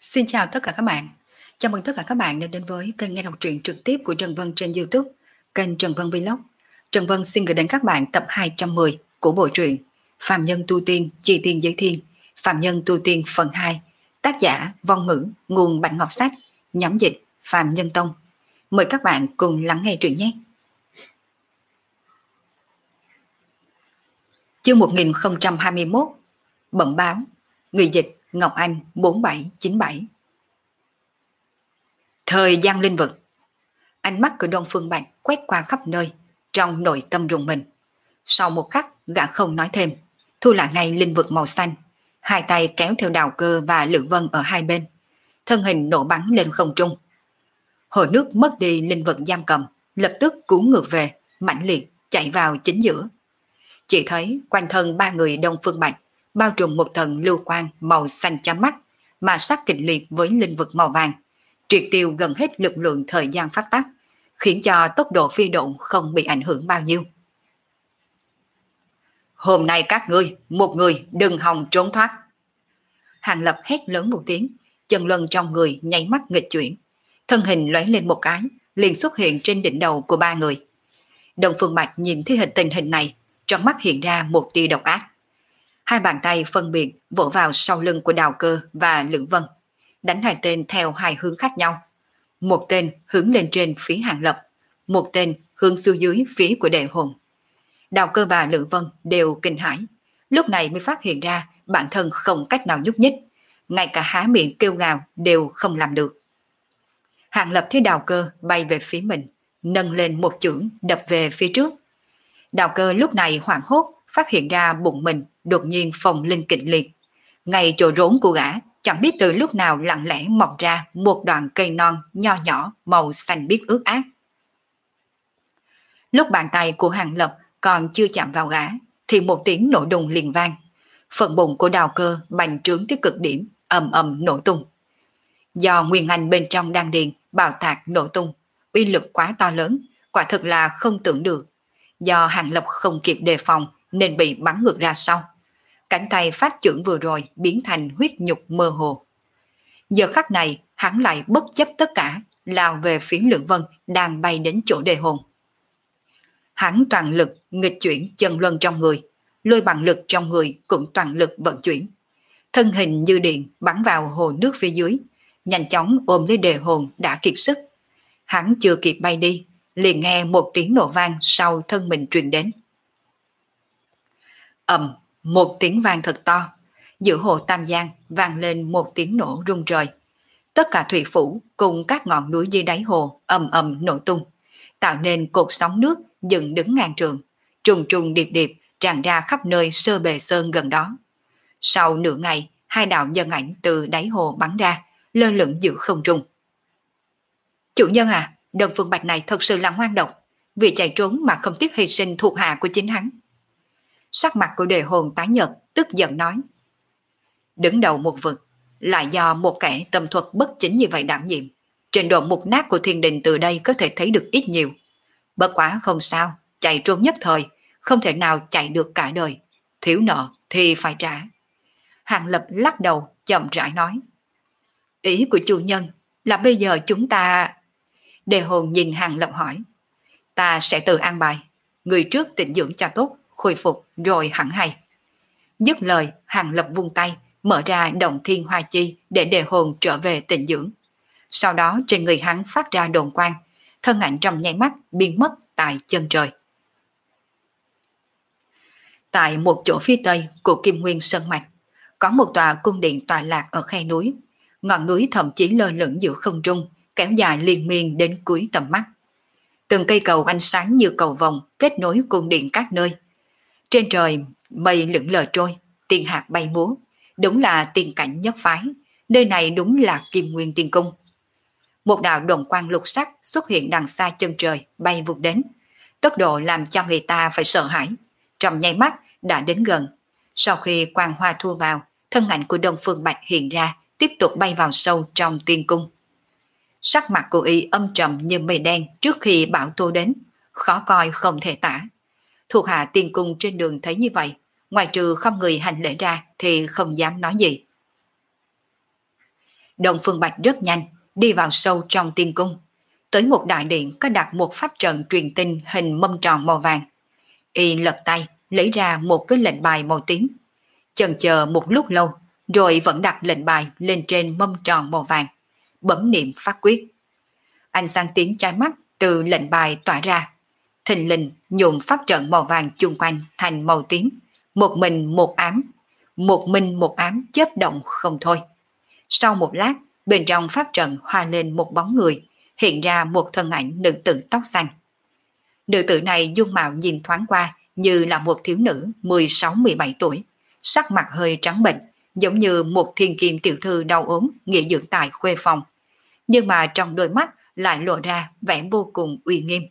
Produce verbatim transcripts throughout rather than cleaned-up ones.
Xin chào tất cả các bạn. Chào mừng tất cả các bạn đã đến với kênh nghe đọc truyện trực tiếp của Trần Vân trên YouTube, kênh Trần Vân Vlog. Trần Vân xin gửi đến các bạn tập hai trăm mười của bộ truyện Phàm Nhân Tu Tiên Chi Tiên Giới Thiên, Phàm Nhân Tu Tiên phần hai, tác giả Vong Ngữ, nguồn Bạch Ngọc Sách, nhóm dịch Phàm Nhân Tông. Mời các bạn cùng lắng nghe truyện nhé. Chương một nghìn không trăm hai mươi mốt, Bẩm báo, người dịch Ngọc Anh bốn bảy chín bảy. Thời gian linh vực. Ánh mắt của Đông Phương Bạch quét qua khắp nơi, trong nội tâm rùng mình. Sau một khắc, gã không nói thêm, thu lại ngay linh vực màu xanh, hai tay kéo theo Đào Cơ và Lữ Vân ở hai bên, thân hình nổ bắn lên không trung. Hồ nước mất đi linh vực giam cầm, lập tức cuốn ngược về, mãnh liệt chạy vào chính giữa. Chỉ thấy quanh thân ba người Đông Phương Bạch bao trùm một tầng lưu quang màu xanh chói mắt, mà sát kịch liệt với linh vực màu vàng, triệt tiêu gần hết lực lượng thời gian phát tác, khiến cho tốc độ phi độn không bị ảnh hưởng bao nhiêu. Hôm nay các ngươi, một người đừng hòng trốn thoát. Hàng Lập hét lớn một tiếng, chân luân trong người nháy mắt nghịch chuyển, thân hình lóe lên một cái, liền xuất hiện trên đỉnh đầu của ba người. Đông Phương Bạch nhìn thấy hình tình hình này, trong mắt hiện ra một tia độc ác. Hai bàn tay phân biệt vỗ vào sau lưng của Đào Cơ và Lữ Vân, đánh hai tên theo hai hướng khác nhau. Một tên hướng lên trên phía Hàng Lập, một tên hướng xuống dưới phía của Đệ Hồn. Đào Cơ và Lữ Vân đều kinh hãi, lúc này mới phát hiện ra bản thân không cách nào nhúc nhích, ngay cả há miệng kêu gào đều không làm được. Hàng Lập thấy Đào Cơ bay về phía mình, nâng lên một chưởng đập về phía trước. Đào Cơ lúc này hoảng hốt, phát hiện ra bụng mình đột nhiên phồng lên kịch liệt. Ngay chỗ rốn của gã, chẳng biết từ lúc nào lặng lẽ mọc ra một đoạn cây non nho nhỏ màu xanh biếc ướt át. Lúc bàn tay của Hàng Lập còn chưa chạm vào gã, thì một tiếng nổ đùng liền vang. Phần bụng của Đào Cơ bành trướng tới cực điểm, ầm ầm nổ tung. Do nguyên anh bên trong đan điền bạo tạc nổ tung, uy lực quá to lớn, quả thực là không tưởng được. Do Hàng Lập không kịp đề phòng nên bị bắn ngược ra sau. Cánh tay phát chưởng vừa rồi biến thành huyết nhục mơ hồ. Giờ khắc này hắn lại bất chấp tất cả, lao về phía Lữ Vân đang bay đến chỗ Đề Hồn. Hắn toàn lực nghịch chuyển chân luân trong người, lôi bằng lực trong người cũng toàn lực vận chuyển. Thân hình như điện bắn vào hồ nước phía dưới, nhanh chóng ôm lấy Đề Hồn đã kiệt sức. Hắn chưa kịp bay đi, liền nghe một tiếng nổ vang sau thân mình truyền đến. Ầm, một tiếng vang thật to, giữa hồ Tam Giang vang lên một tiếng nổ rung trời. Tất cả thủy phủ cùng các ngọn núi dưới đáy hồ ầm ầm nổ tung, tạo nên cột sóng nước dựng đứng ngàn trượng, trùng trùng điệp điệp tràn ra khắp nơi Sơ Bề Sơn gần đó. Sau nửa ngày, hai đạo nhân ảnh từ đáy hồ bắn ra, lơ lửng giữa không trung. Chủ nhân à, Đông Phương Bạch này thật sự là ngoan độc, vì chạy trốn mà không tiếc hy sinh thuộc hạ của chính hắn. Sắc mặt của Đề Hồn tái nhợt, tức giận nói. Đứng đầu một vực, lại do một kẻ tâm thuật bất chính như vậy đảm nhiệm. Trình độ mục nát của thiên đình từ đây có thể thấy được ít nhiều. Bất quá không sao, chạy trốn nhất thời, không thể nào chạy được cả đời. Thiếu nợ thì phải trả. Hàng Lập lắc đầu, chậm rãi nói. Ý của chủ nhân là bây giờ chúng ta... Đề Hồn nhìn Hàng Lập hỏi. Ta sẽ tự an bài, người trước tịnh dưỡng cho tốt, khôi phục rồi hẳn hay. Dứt lời, Hàng Lập vung tay, mở ra động thiên hoa chi để Đề Hồn trở về tịnh dưỡng. Sau đó trên người hắn phát ra đồn quang, thân ảnh trong nháy mắt biến mất tại chân trời. Tại một chỗ phía tây của Kim Nguyên Sơn Mạch, có một tòa cung điện tọa lạc ở khe núi. Ngọn núi thậm chí lơ lửng giữa không trung, kéo dài liên miên đến cuối tầm mắt. Từng cây cầu ánh sáng như cầu vồng kết nối cung điện các nơi. Trên trời mây lững lờ trôi, tiên hạt bay múa, đúng là tiên cảnh nhất phái. Nơi này đúng là Kim Nguyên Tiên Cung. Một đạo đồng quang lục sắc xuất hiện đằng xa chân trời, bay vụt đến, tốc độ làm cho người ta phải sợ hãi. Trong nháy mắt đã đến gần. Sau khi quang hoa thu vào, thân ảnh của Đông Phương Bạch hiện ra, tiếp tục bay vào sâu trong tiên cung. Sắc mặt của y âm trầm như mây đen trước khi bão tố đến, khó coi không thể tả. Thuộc hạ tiên cung trên đường thấy như vậy, ngoài trừ không người hành lễ ra thì không dám nói gì. Đông Phương Bạch rất nhanh đi vào sâu trong tiên cung, tới một đại điện có đặt một pháp trận truyền tin hình mâm tròn màu vàng. Y lật tay lấy ra một cái lệnh bài màu tím, chần chờ một lúc lâu rồi vẫn đặt lệnh bài lên trên mâm tròn màu vàng, bấm niệm pháp quyết. Ánh sáng tím chói mắt từ lệnh bài tỏa ra, thình lình nhuộm pháp trận màu vàng chung quanh thành màu tím, một mình một ám, một mình một ám chớp động không thôi. Sau một lát, bên trong pháp trận hoa lên một bóng người, hiện ra một thân ảnh nữ tử tóc xanh. Nữ tử này dung mạo nhìn thoáng qua như là một thiếu nữ mười sáu mười bảy tuổi, sắc mặt hơi trắng bệch, giống như một thiên kim tiểu thư đau ốm nghỉ dưỡng tại khuê phòng. Nhưng mà trong đôi mắt lại lộ ra vẻ vô cùng uy nghiêm.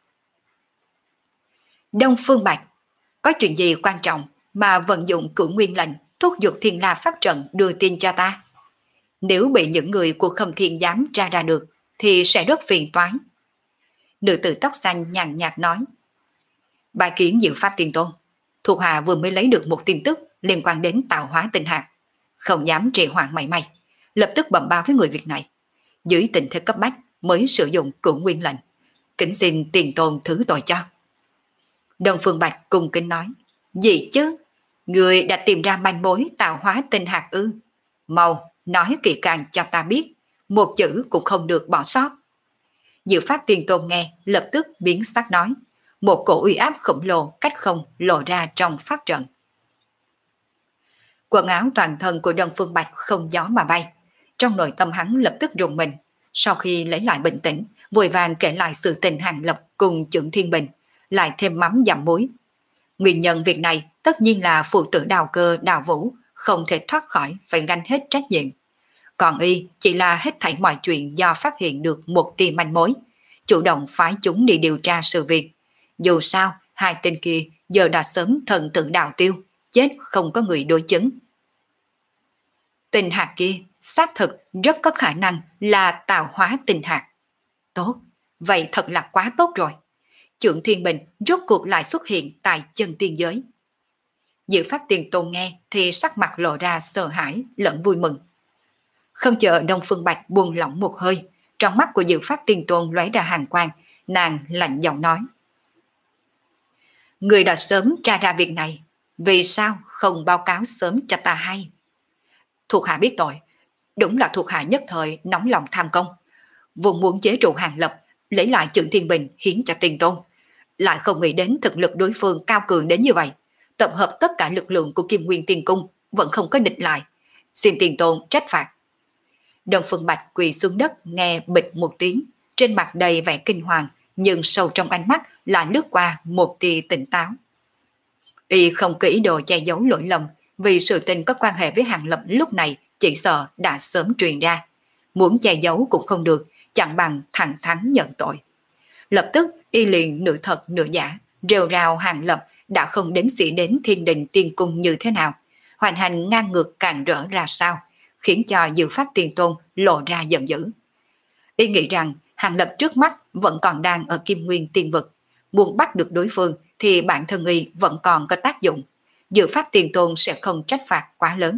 Đông Phương Bạch, có chuyện gì quan trọng mà vận dụng cửu nguyên lệnh thúc giục thiên la pháp trận đưa tin cho ta? Nếu bị những người của Khâm Thiên Giám tra ra được thì sẽ rất phiền toái. Nữ tử tóc xanh nhàn nhạt nói. Bài kiến Diệu Pháp Tiên Tôn, thuộc hạ vừa mới lấy được một tin tức liên quan đến tạo hóa tinh hạt, không dám trì hoãn mảy may, lập tức bẩm báo với người việc này. Dưới tình thế cấp bách mới sử dụng cửu nguyên lệnh, kính xin Tiền Tôn thứ tội cho. Đông Phương Bạch cung kính nói. Gì chứ? Người đã tìm ra manh mối tạo hóa tinh hạt ư? Mau nói kỹ càng cho ta biết, một chữ cũng không được bỏ sót. Diệu Pháp Tiên Tôn nghe lập tức biến sắc nói, một cổ uy áp khổng lồ cách không lộ ra trong pháp trận. Quần áo toàn thân của Đông Phương Bạch không gió mà bay, trong nội tâm hắn lập tức rùng mình. Sau khi lấy lại bình tĩnh, vội vàng kể lại sự tình Hàng Lập cùng Chưởng Thiên Bình, lại thêm mắm dặm muối. Nguyên nhân việc này tất nhiên là phụ tử Đào Cơ Đào Vũ không thể thoát khỏi phải gánh hết trách nhiệm. Còn y chỉ là hết thảy mọi chuyện do phát hiện được một tia manh mối, chủ động phái chúng đi điều tra sự việc. Dù sao, hai tên kia giờ đã sớm thần tự đào tiêu, chết không có người đối chứng. Tinh hạt kia xác thực rất có khả năng là tạo hóa tinh hạt. Tốt, vậy thật là quá tốt rồi. Chưởng Thiên Bình rốt cuộc lại xuất hiện tại chân tiên giới. Diệu Pháp Tiên Tôn nghe thì sắc mặt lộ ra sợ hãi lẫn vui mừng. Không chờ Đông Phương Bạch buông lỏng một hơi, trong mắt của Diệu Pháp Tiên Tôn lóe ra hàn quang, nàng lạnh giọng nói. Người đã sớm tra ra việc này, vì sao không báo cáo sớm cho ta hay? Thuộc hạ biết tội, đúng là thuộc hạ nhất thời nóng lòng tham công, vốn muốn chế trụ Hàng Lập, lấy lại Chưởng Thiên Bình hiến cho Tiên Tôn, lại không nghĩ đến thực lực đối phương cao cường đến như vậy, tập hợp tất cả lực lượng của Kim Nguyên Tiên Cung vẫn không có địch lại, xin Tiên Tôn trách phạt. Đông Phương Bạch quỳ xuống đất nghe bịch một tiếng, trên mặt đầy vẻ kinh hoàng, nhưng sâu trong ánh mắt là lướt qua một tia tỉnh táo. Y không kỹ đồ che giấu lỗi lầm, vì sự tình có quan hệ với Hàng Lập lúc này chỉ sợ đã sớm truyền ra, muốn che giấu cũng không được, chẳng bằng thẳng thắn nhận tội. Lập tức y liền nửa thật nửa giả, rêu rao Hàng Lập đã không đếm xỉa đến Thiên Đình Tiên Cung như thế nào, hoành hành ngang ngược càng rỡ ra sao, khiến cho Diệu Pháp Tiên Tôn lộ ra giận dữ. Y nghĩ rằng Hàng Lập trước mắt vẫn còn đang ở Kim Nguyên Tiên Vực, muốn bắt được đối phương thì bản thân y vẫn còn có tác dụng, Diệu Pháp Tiên Tôn sẽ không trách phạt quá lớn.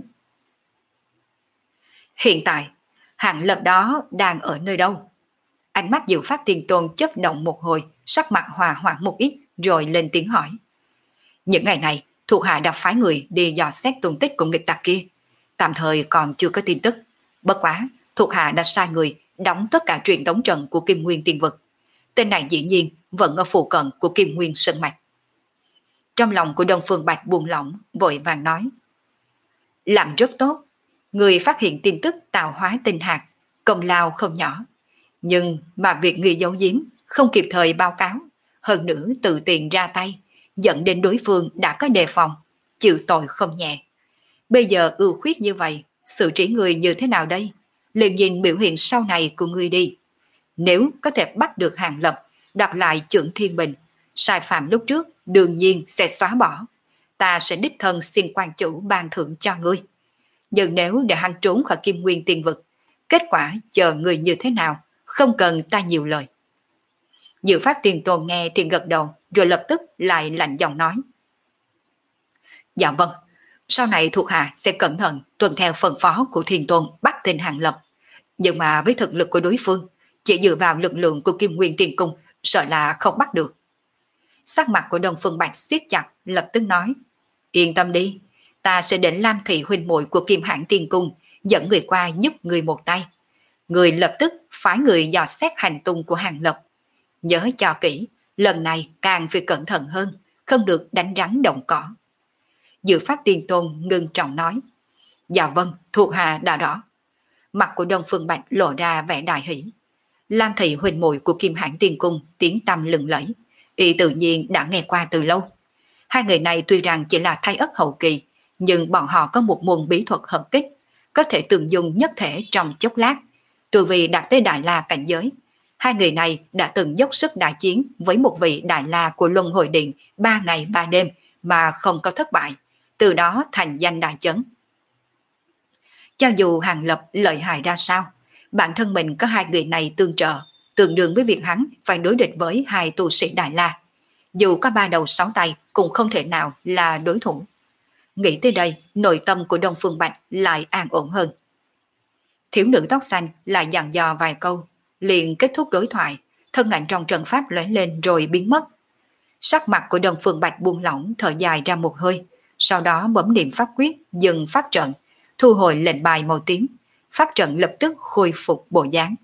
Hiện tại, Hàng Lập đó đang ở nơi đâu? Ánh mắt Diệu Pháp Tiên Tôn chớp động một hồi, sắc mặt hòa hoãn một ít rồi lên tiếng hỏi. Những ngày này, thuộc hạ đã phái người đi dò xét tung tích của nghịch tặc kia, tạm thời còn chưa có tin tức. Bất quá, thuộc hạ đã sai người đóng tất cả truyền tống trận của Kim Nguyên Tiên Vực. Tên này dĩ nhiên vẫn ở phụ cận của Kim Nguyên Sơn Mạch. Trong lòng của Đông Phương Bạch buông lỏng, vội vàng nói. Làm rất tốt, người phát hiện tin tức tạo hóa tinh hạt, công lao không nhỏ. Nhưng mà việc người giấu giếm, không kịp thời báo cáo, hơn nữa tự tiện ra tay, dẫn đến đối phương đã có đề phòng, chịu tội không nhẹ. Bây giờ ưu khuyết như vậy, xử trí người như thế nào đây? Liền nhìn biểu hiện sau này của người đi. Nếu có thể bắt được Hàng Lập, đặt lại Chưởng Thiên Bình, sai phạm lúc trước đương nhiên sẽ xóa bỏ. Ta sẽ đích thân xin quan chủ ban thưởng cho ngươi. Nhưng nếu để hắn trốn khỏi Kim Nguyên Tiên Vực, kết quả chờ người như thế nào, không cần ta nhiều lời. Diệu Pháp Tiên Tôn nghe thì gật đầu, rồi lập tức lại lạnh giọng nói. Dạ vâng, sau này thuộc hạ sẽ cẩn thận tuân theo phân phó của Thiên Tôn bắt tên Hàng Lập. Nhưng mà với thực lực của đối phương, chỉ dựa vào lực lượng của Kim Nguyên Tiên Cung, sợ là không bắt được. Sắc mặt của Đông Phương Bạch siết chặt, lập tức nói, yên tâm đi, ta sẽ đến Lam Thị huynh muội của Kim Hãn Tiên Cung, dẫn người qua giúp người một tay. Người lập tức phái người dò xét hành tung của Hàng Lập. Nhớ cho kỹ, lần này càng phải cẩn thận hơn, không được đánh rắn động cỏ. Dự Pháp Tiên Tôn ngưng trọng nói, dạ vâng, thuộc hạ đã rõ. Mặt của Đông Phương Bạch lộ ra vẻ đại hỷ. Lam Thị huynh muội của Kim Hãn Tiên Cung tiếng tăm lừng lẫy, y tự nhiên đã nghe qua từ lâu. Hai người này tuy rằng chỉ là thái ất hậu kỳ, nhưng bọn họ có một môn bí thuật hợp kích, có thể tương dung nhất thể trong chốc lát. Từ vì đạt tới Đại La cảnh giới, hai người này đã từng dốc sức đại chiến với một vị Đại La của Luân Hồi Điện ba ngày ba đêm mà không có thất bại, từ đó thành danh đại chấn. Cho dù Hàng Lập lợi hại ra sao, bản thân mình có hai người này tương trợ, tương đương với việc hắn phải đối địch với hai tu sĩ Đại La. Dù có ba đầu sáu tay cũng không thể nào là đối thủ. Nghĩ tới đây, nội tâm của Đông Phương Bạch lại an ổn hơn. Thiếu nữ tóc xanh lại dặn dò vài câu, liền kết thúc đối thoại, thân ảnh trong trận pháp lóe lên rồi biến mất. Sắc mặt của Đông Phương Bạch buông lỏng, thở dài ra một hơi, sau đó bấm niệm pháp quyết, dừng pháp trận, thu hồi lệnh bài màu tím, pháp trận lập tức khôi phục bộ dáng.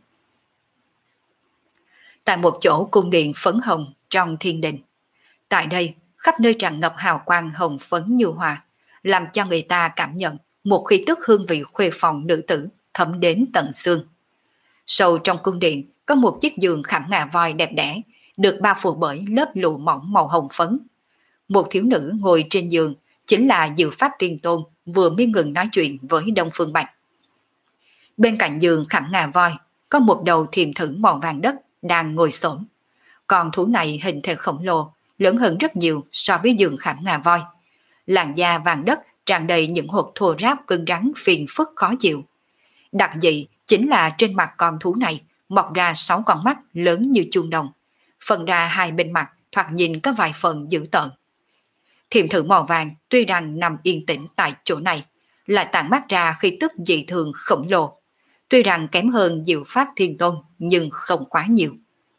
Tại một chỗ cung điện phấn hồng trong thiên đình, tại đây khắp nơi tràn ngập hào quang hồng phấn như hoa, làm cho người ta cảm nhận một khí tức hương vị khuê phòng nữ tử thấm đến tận xương. Sâu trong cung điện có một chiếc giường khảm ngà voi đẹp đẽ, được bao phủ bởi lớp lụa mỏng màu hồng phấn. Một thiếu nữ ngồi trên giường chính là Dự Pháp Tiên Tôn vừa mới ngừng nói chuyện với Đông Phương Bạch. Bên cạnh giường khảm ngà voi có một đầu thiềm thử màu vàng đất đang ngồi xổm. Con thú này hình thể khổng lồ, lớn hơn rất nhiều so với giường khảm ngà voi. Làn da vàng đất tràn đầy những hột thô ráp cứng rắn phiền phức khó chịu. Đặc dị chính là trên mặt con thú này mọc ra sáu con mắt lớn như chuông đồng, phần ra hai bên mặt thoạt nhìn có vài phần dữ tợn. Thiềm thử màu vàng tuy rằng nằm yên tĩnh tại chỗ này, lại tản mát ra khí tức dị thường khổng lồ. Tuy rằng kém hơn Diệu Pháp Thiên Tôn nhưng không quá nhiều.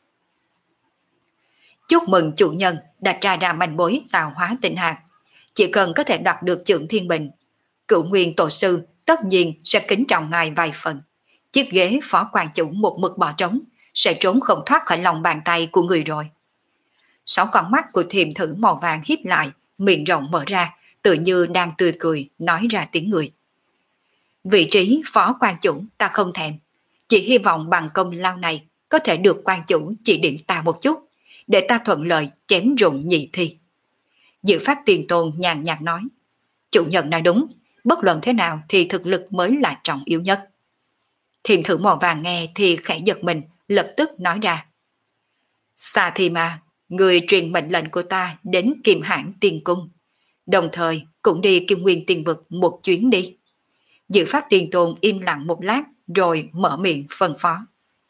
Chúc mừng chủ nhân đã tra ra manh mối tạo hóa tinh hạt. Chỉ cần có thể đoạt được Chưởng Thiên Bình, Cửu Nguyên Tổ Sư tất nhiên sẽ kính trọng ngài vài phần. Chiếc ghế phó quan chủ một mực bỏ trống, sẽ trốn không thoát khỏi lòng bàn tay của người rồi. Sáu con mắt của thiềm thử màu vàng híp lại, miệng rộng mở ra, tự như đang tươi cười nói ra tiếng người. Vị trí phó quan chủ ta không thèm, chỉ hy vọng bằng công lao này có thể được quan chủ chỉ điểm ta một chút, để ta thuận lợi chém rụng nhị thi. Dự Pháp Tiên Tôn nhàn nhạt nói, chủ nhân nói đúng, bất luận thế nào thì thực lực mới là trọng yếu nhất. Thiềm thử màu vàng nghe thì khẽ giật mình, lập tức nói ra, Sa Thi Ma, người truyền mệnh lệnh của ta đến Kim Hãn Tiên Cung, đồng thời cũng đi Kim Nguyên Tiên Vực một chuyến đi. Dự Pháp Tiên Tôn im lặng một lát rồi mở miệng phân phó.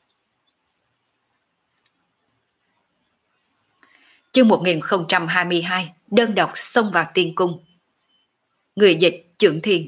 Chương một nghìn không trăm hai mươi hai, đơn độc xông vào tiên cung. Người dịch Chưởng Thiên.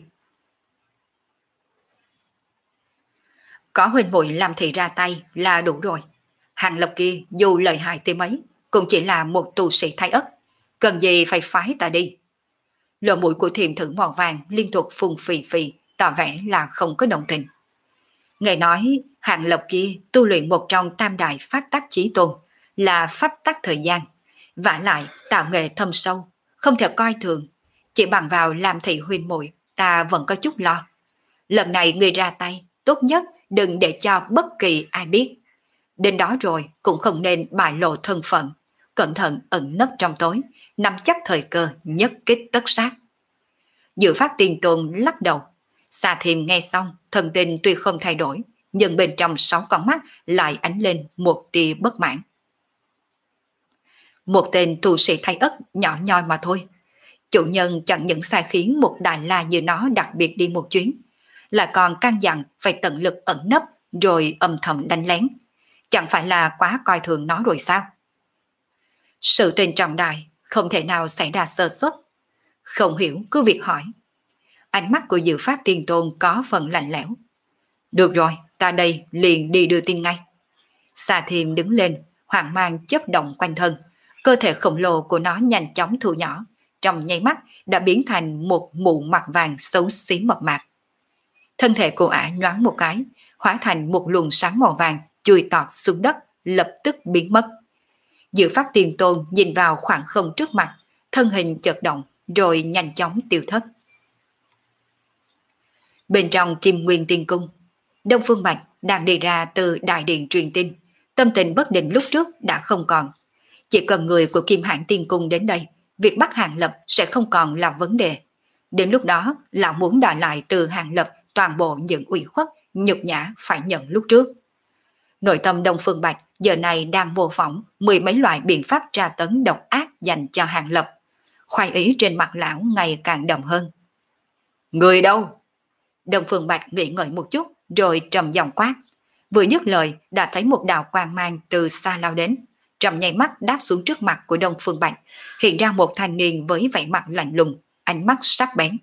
Có huynh muội làm thị ra tay là đủ rồi. Hàng Lập kia dù lợi hại tới mấy cũng chỉ là một tu sĩ thái ất, cần gì phải phái ta đi. Lỗ mũi của thiềm thử màu vàng liên tục phun phì phì, tỏ vẻ là không có đồng tình. Nghe nói Hàng Lập kia tu luyện một trong tam đại pháp tắc chí tôn, là pháp tắc thời gian, vả lại tạo nghệ thâm sâu, không thể coi thường. Chỉ bằng vào làm thị huynh muội, ta vẫn có chút lo. Lần này người ra tay, tốt nhất đừng để cho bất kỳ ai biết. Đến đó rồi cũng không nên bại lộ thân phận, cẩn thận ẩn nấp trong tối, nắm chắc thời cơ nhất kích tất sát. Dự Pháp Tiên Tôn lắc đầu. Sa Thiềm nghe xong, thần tình tuy không thay đổi, nhưng bên trong sáu con mắt lại ánh lên một tia bất mãn. Một tên tu sĩ thái ất nhỏ nhoi mà thôi. Chủ nhân chẳng những sai khiến một Đại La như nó đặc biệt đi một chuyến, lại còn căn dặn phải tận lực ẩn nấp rồi âm thầm đánh lén. Chẳng phải là quá coi thường nó rồi sao? Sự tình trọng đại không thể nào xảy ra sơ suất. Không hiểu cứ việc hỏi. Ánh mắt của Dự Pháp Tiên Tôn có phần lạnh lẽo. Được rồi, ta đây liền đi đưa tin ngay. Xà Thiềm đứng lên, hoang mang chớp động quanh thân, cơ thể khổng lồ của nó nhanh chóng thu nhỏ, trong nháy mắt đã biến thành một mụ mặt vàng xấu xí mập mạp. Thân thể cô ả nhoáng một cái, hóa thành một luồng sáng màu vàng chui tọt xuống đất, lập tức biến mất. Dự Phát Tiên Tôn nhìn vào khoảng không trước mặt, thân hình chợt động rồi nhanh chóng tiêu thất. Bên trong Kim Nguyên Tiên Cung, Đông Phương Bạch đang đi ra từ đại điện truyền tin, tâm tình bất định lúc trước đã không còn. Chỉ cần người của Kim Hãn Tiên Cung đến đây, việc bắt Hàng Lập sẽ không còn là vấn đề. Đến lúc đó, lão muốn đòi lại từ Hàng Lập toàn bộ những ủy khuất, nhục nhã phải nhận lúc trước. Nội tâm Đông Phương Bạch giờ này đang mô phỏng mười mấy loại biện pháp tra tấn độc ác dành cho Hàng Lập. Khoái ý trên mặt lão ngày càng đậm hơn. Người đâu? Đông Phương Bạch nghĩ ngợi một chút rồi trầm giọng quát. Vừa dứt lời đã thấy một đạo quang mang từ xa lao đến, trong nháy mắt đáp xuống trước mặt của Đông Phương Bạch, hiện ra một thanh niên với vẻ mặt lạnh lùng, ánh mắt sắc bén.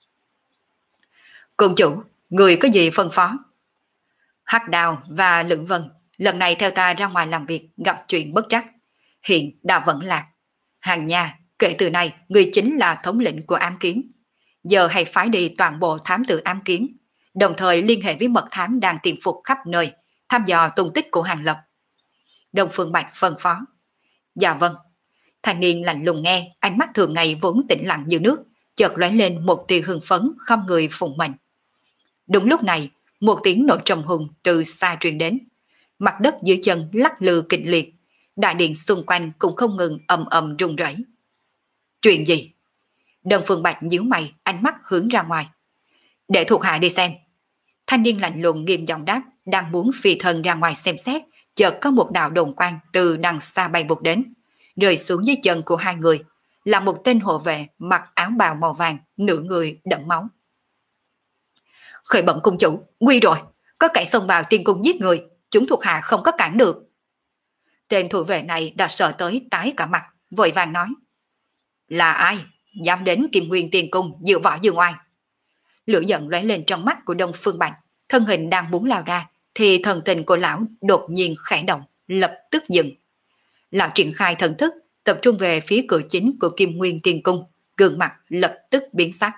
Cung chủ, người có gì phân phó? Hắc Đào và Lưỡng Vân lần này theo ta ra ngoài làm việc gặp chuyện bất trắc, hiện đã vẫn lạc. Hàng Nha, kể từ nay người chính là thống lĩnh của ám kiếm. Giờ hãy phái đi toàn bộ thám tử ám kiếm, đồng thời liên hệ với mật thám đang tìm phục khắp nơi, thăm dò tung tích của Hàng Lập. Đông Phương Bạch phân phó. Dạ vâng. Thanh niên lạnh lùng nghe, ánh mắt thường ngày vốn tĩnh lặng như nước, chợt lóe lên một tia hưng phấn, không người phụng mệnh. Đúng lúc này, một tiếng nổ trầm hùng từ xa truyền đến. Mặt đất dưới chân lắc lư kịch liệt, đại điện xung quanh cũng không ngừng ầm ầm rung rẩy. Chuyện gì? Đông Phương Bạch nhíu mày, ánh mắt hướng ra ngoài. Để thuộc hạ đi xem. Thanh niên lạnh lùng nghiêm giọng đáp, đang muốn phi thân ra ngoài xem xét, chợt có một đạo đồn quang từ đằng xa bay vụt đến, rơi xuống dưới chân của hai người, là một tên hộ vệ mặc áo bào màu vàng, nửa người đẫm máu. Khởi bẩm cung chủ, nguy rồi, có kẻ xông vào tiên cung giết người, chúng thuộc hạ không có cản được. Tên thủ vệ này đã sợ tới tái cả mặt, vội vàng nói. Là ai dám đến Kim Nguyên Tiên Cung dựa võ dương oai? Lửa giận lóe lên trong mắt của Đông Phương Bạch, thân hình đang muốn lao ra thì thần tình của lão đột nhiên khẽ động, lập tức dừng. Lão triển khai thần thức, tập trung về phía cửa chính của Kim Nguyên Tiên Cung, gương mặt lập tức biến sắc.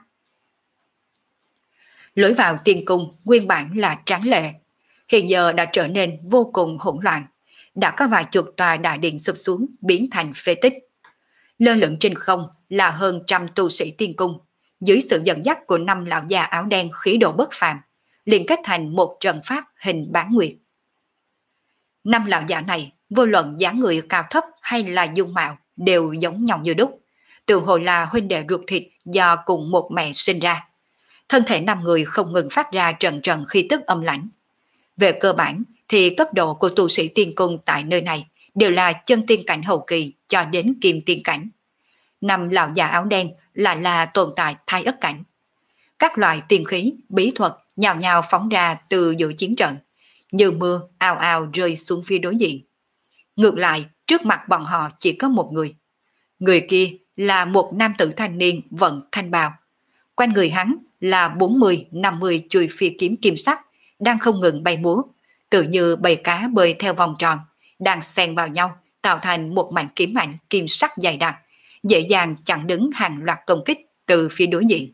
Lối vào tiên cung nguyên bản là tráng lệ, hiện giờ đã trở nên vô cùng hỗn loạn, đã có vài chục tòa đại điện sụp xuống biến thành phế tích. Lơ lửng trên không là hơn trăm tu sĩ tiên cung, dưới sự dẫn dắt của năm lão già áo đen khí độ bất phàm, liền kết thành một trận pháp hình bán nguyệt. Năm lão già này, vô luận dáng người cao thấp hay là dung mạo, đều giống nhau như đúc, tự hồ là huynh đệ ruột thịt do cùng một mẹ sinh ra. Thân thể năm người không ngừng phát ra trận trận khí tức âm lãnh. Về cơ bản thì cấp độ của tu sĩ tiên cung tại nơi này đều là chân tiên cảnh hậu kỳ cho đến kim tiên cảnh. Năm lão già áo đen lại là tồn tại thai ất cảnh. Các loại tiên khí, bí thuật nhào nhào phóng ra từ giữa chiến trận, như mưa ào ào rơi xuống phía đối diện. Ngược lại, trước mặt bọn họ chỉ có một người. Người kia là một nam tử thanh niên vận thanh bào. Quanh người hắn là bốn mươi năm mươi chuôi phi kiếm kim sắc đang không ngừng bay múa, tự như bầy cá bơi theo vòng tròn, đang xen vào nhau tạo thành một mảnh kiếm ảnh kim sắc dày đặc, dễ dàng chặn đứng hàng loạt công kích từ phía đối diện.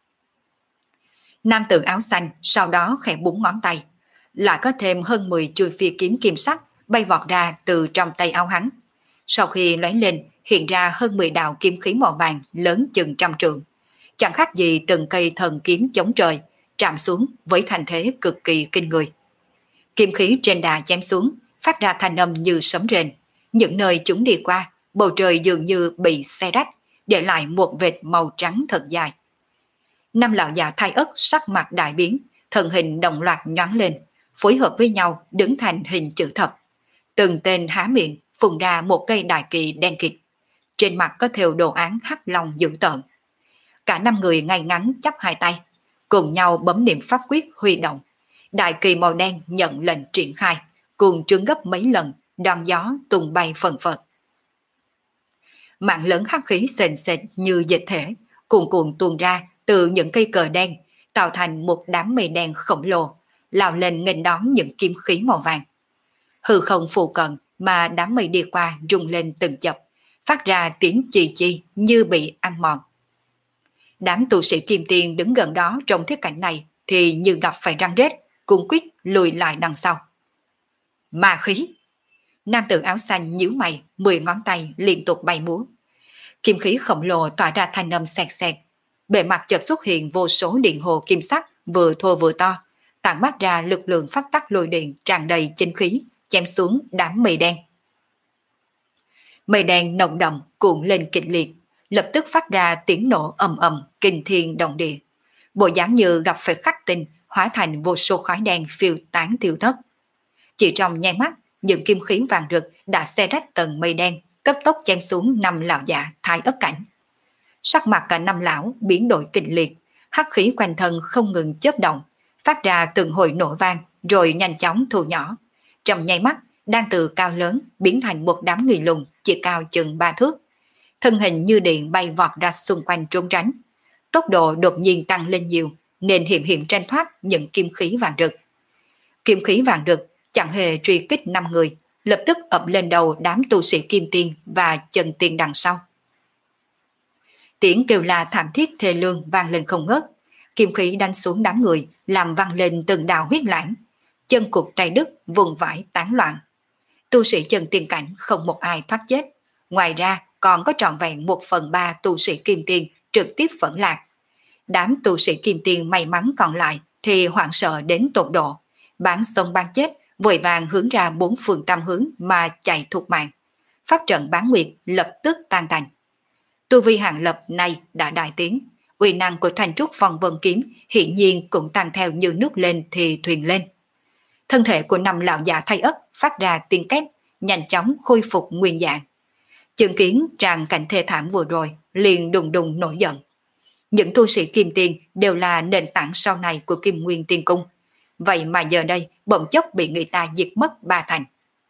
Nam tử áo xanh sau đó khẽ búng ngón tay, lại có thêm hơn mười chuôi phi kiếm kim sắc bay vọt ra từ trong tay áo hắn. Sau khi lóe lên, hiện ra hơn mười đạo kiếm khí màu vàng lớn chừng trăm trượng, chẳng khác gì từng cây thần kiếm chống trời, chạm xuống với thành thế cực kỳ kinh người. Kiếm khí trên đà chém xuống, phát ra thanh âm như sấm rền. Những nơi chúng đi qua, bầu trời dường như bị xé rách, để lại một vệt màu trắng thật dài. Năm lão già thai ất sắc mặt đại biến, thần hình đồng loạt nhoáng lên, phối hợp với nhau đứng thành hình chữ thập. Từng tên há miệng phun ra một cây đại kỳ đen kịt, trên mặt có thêu đồ án hắc long dữ tợn. Cả năm người ngay ngắn chắp hai tay, cùng nhau bấm niệm pháp quyết huy động. Đại kỳ màu đen nhận lệnh triển khai, cuồng trướng gấp mấy lần, đoàn gió tung bay phần phật. Mạng lớn hắc khí sền sệt như dịch thể, cuồn cuộn tuôn ra từ những cây cờ đen, tạo thành một đám mây đen khổng lồ, lao lên nghênh đón những kim khí màu vàng. Hư không phù cận mà đám mây đi qua rung lên từng chập, phát ra tiếng chì chi như bị ăn mòn. Đám tu sĩ kim tiên đứng gần đó trong thế cảnh này thì như gặp phải răng rết, cuống quýt lùi lại đằng sau. Ma khí! Nam tử áo xanh nhíu mày, mười ngón tay liên tục bay múa. Kim khí khổng lồ tỏa ra thanh âm xẹt xẹt. Bề mặt chợt xuất hiện vô số điện hồ kim sắc vừa thô vừa to, tản mát ra lực lượng pháp tắc lôi điện tràn đầy chính khí, chém xuống đám mây đen. Mây đen nồng đậm cuộn lên kịch liệt, lập tức phát ra tiếng nổ ầm ầm kinh thiên động địa. Bộ dáng như gặp phải khắc tinh, hóa thành vô số khói đen phiêu tán tiêu thất. Chỉ trong nháy mắt, những kim khí vàng rực đã xé rách tầng mây đen, cấp tốc chém xuống năm lão giả thái ất cảnh. Sắc mặt cả năm lão biến đổi kịch liệt, hắc khí quanh thân không ngừng chớp động, phát ra từng hồi nổ vang rồi nhanh chóng thu nhỏ. Trong nháy mắt, đang từ cao lớn biến thành một đám người lùn chỉ cao chừng ba thước. Thân hình như điện bay vọt ra xung quanh trốn tránh. Tốc độ đột nhiên tăng lên nhiều nên hiểm hiểm tranh thoát những kim khí vàng rực. Kim khí vàng rực chẳng hề truy kích năm người, lập tức ập lên đầu đám tu sĩ kim tiên và chân tiên đằng sau. Tiếng kêu la thảm thiết thê lương vang lên không ngớt, kim khí đánh xuống đám người làm vang lên từng đạo huyết lãng, chân cụt tay đứt, vùng vãi tán loạn. Tu sĩ chân tiên cảnh không một ai thoát chết, ngoài ra còn có trọn vẹn một phần ba tu sĩ kim tiên trực tiếp phẫn lạc. Đám tu sĩ kim tiên may mắn còn lại thì hoảng sợ đến tột độ, bán sống bán chết, vội vàng hướng ra bốn phương tam hướng mà chạy thục mạng. Pháp trận bán nguyệt lập tức tan tành. Tu vi Hàng Lập này đã đại tiến, uy năng của Thanh Trúc Phong Vân Kiếm hiển nhiên cũng tăng theo như nước lên thì thuyền lên. Thân thể của năm lão già thay ất phát ra tiếng két, nhanh chóng khôi phục nguyên dạng. Chứng kiến tràng cảnh thê thảm vừa rồi, liền đùng đùng nổi giận. Những tu sĩ kim tiên đều là nền tảng sau này của Kim Nguyên Tiên Cung. Vậy mà giờ đây bỗng chốc bị người ta diệt mất ba thành.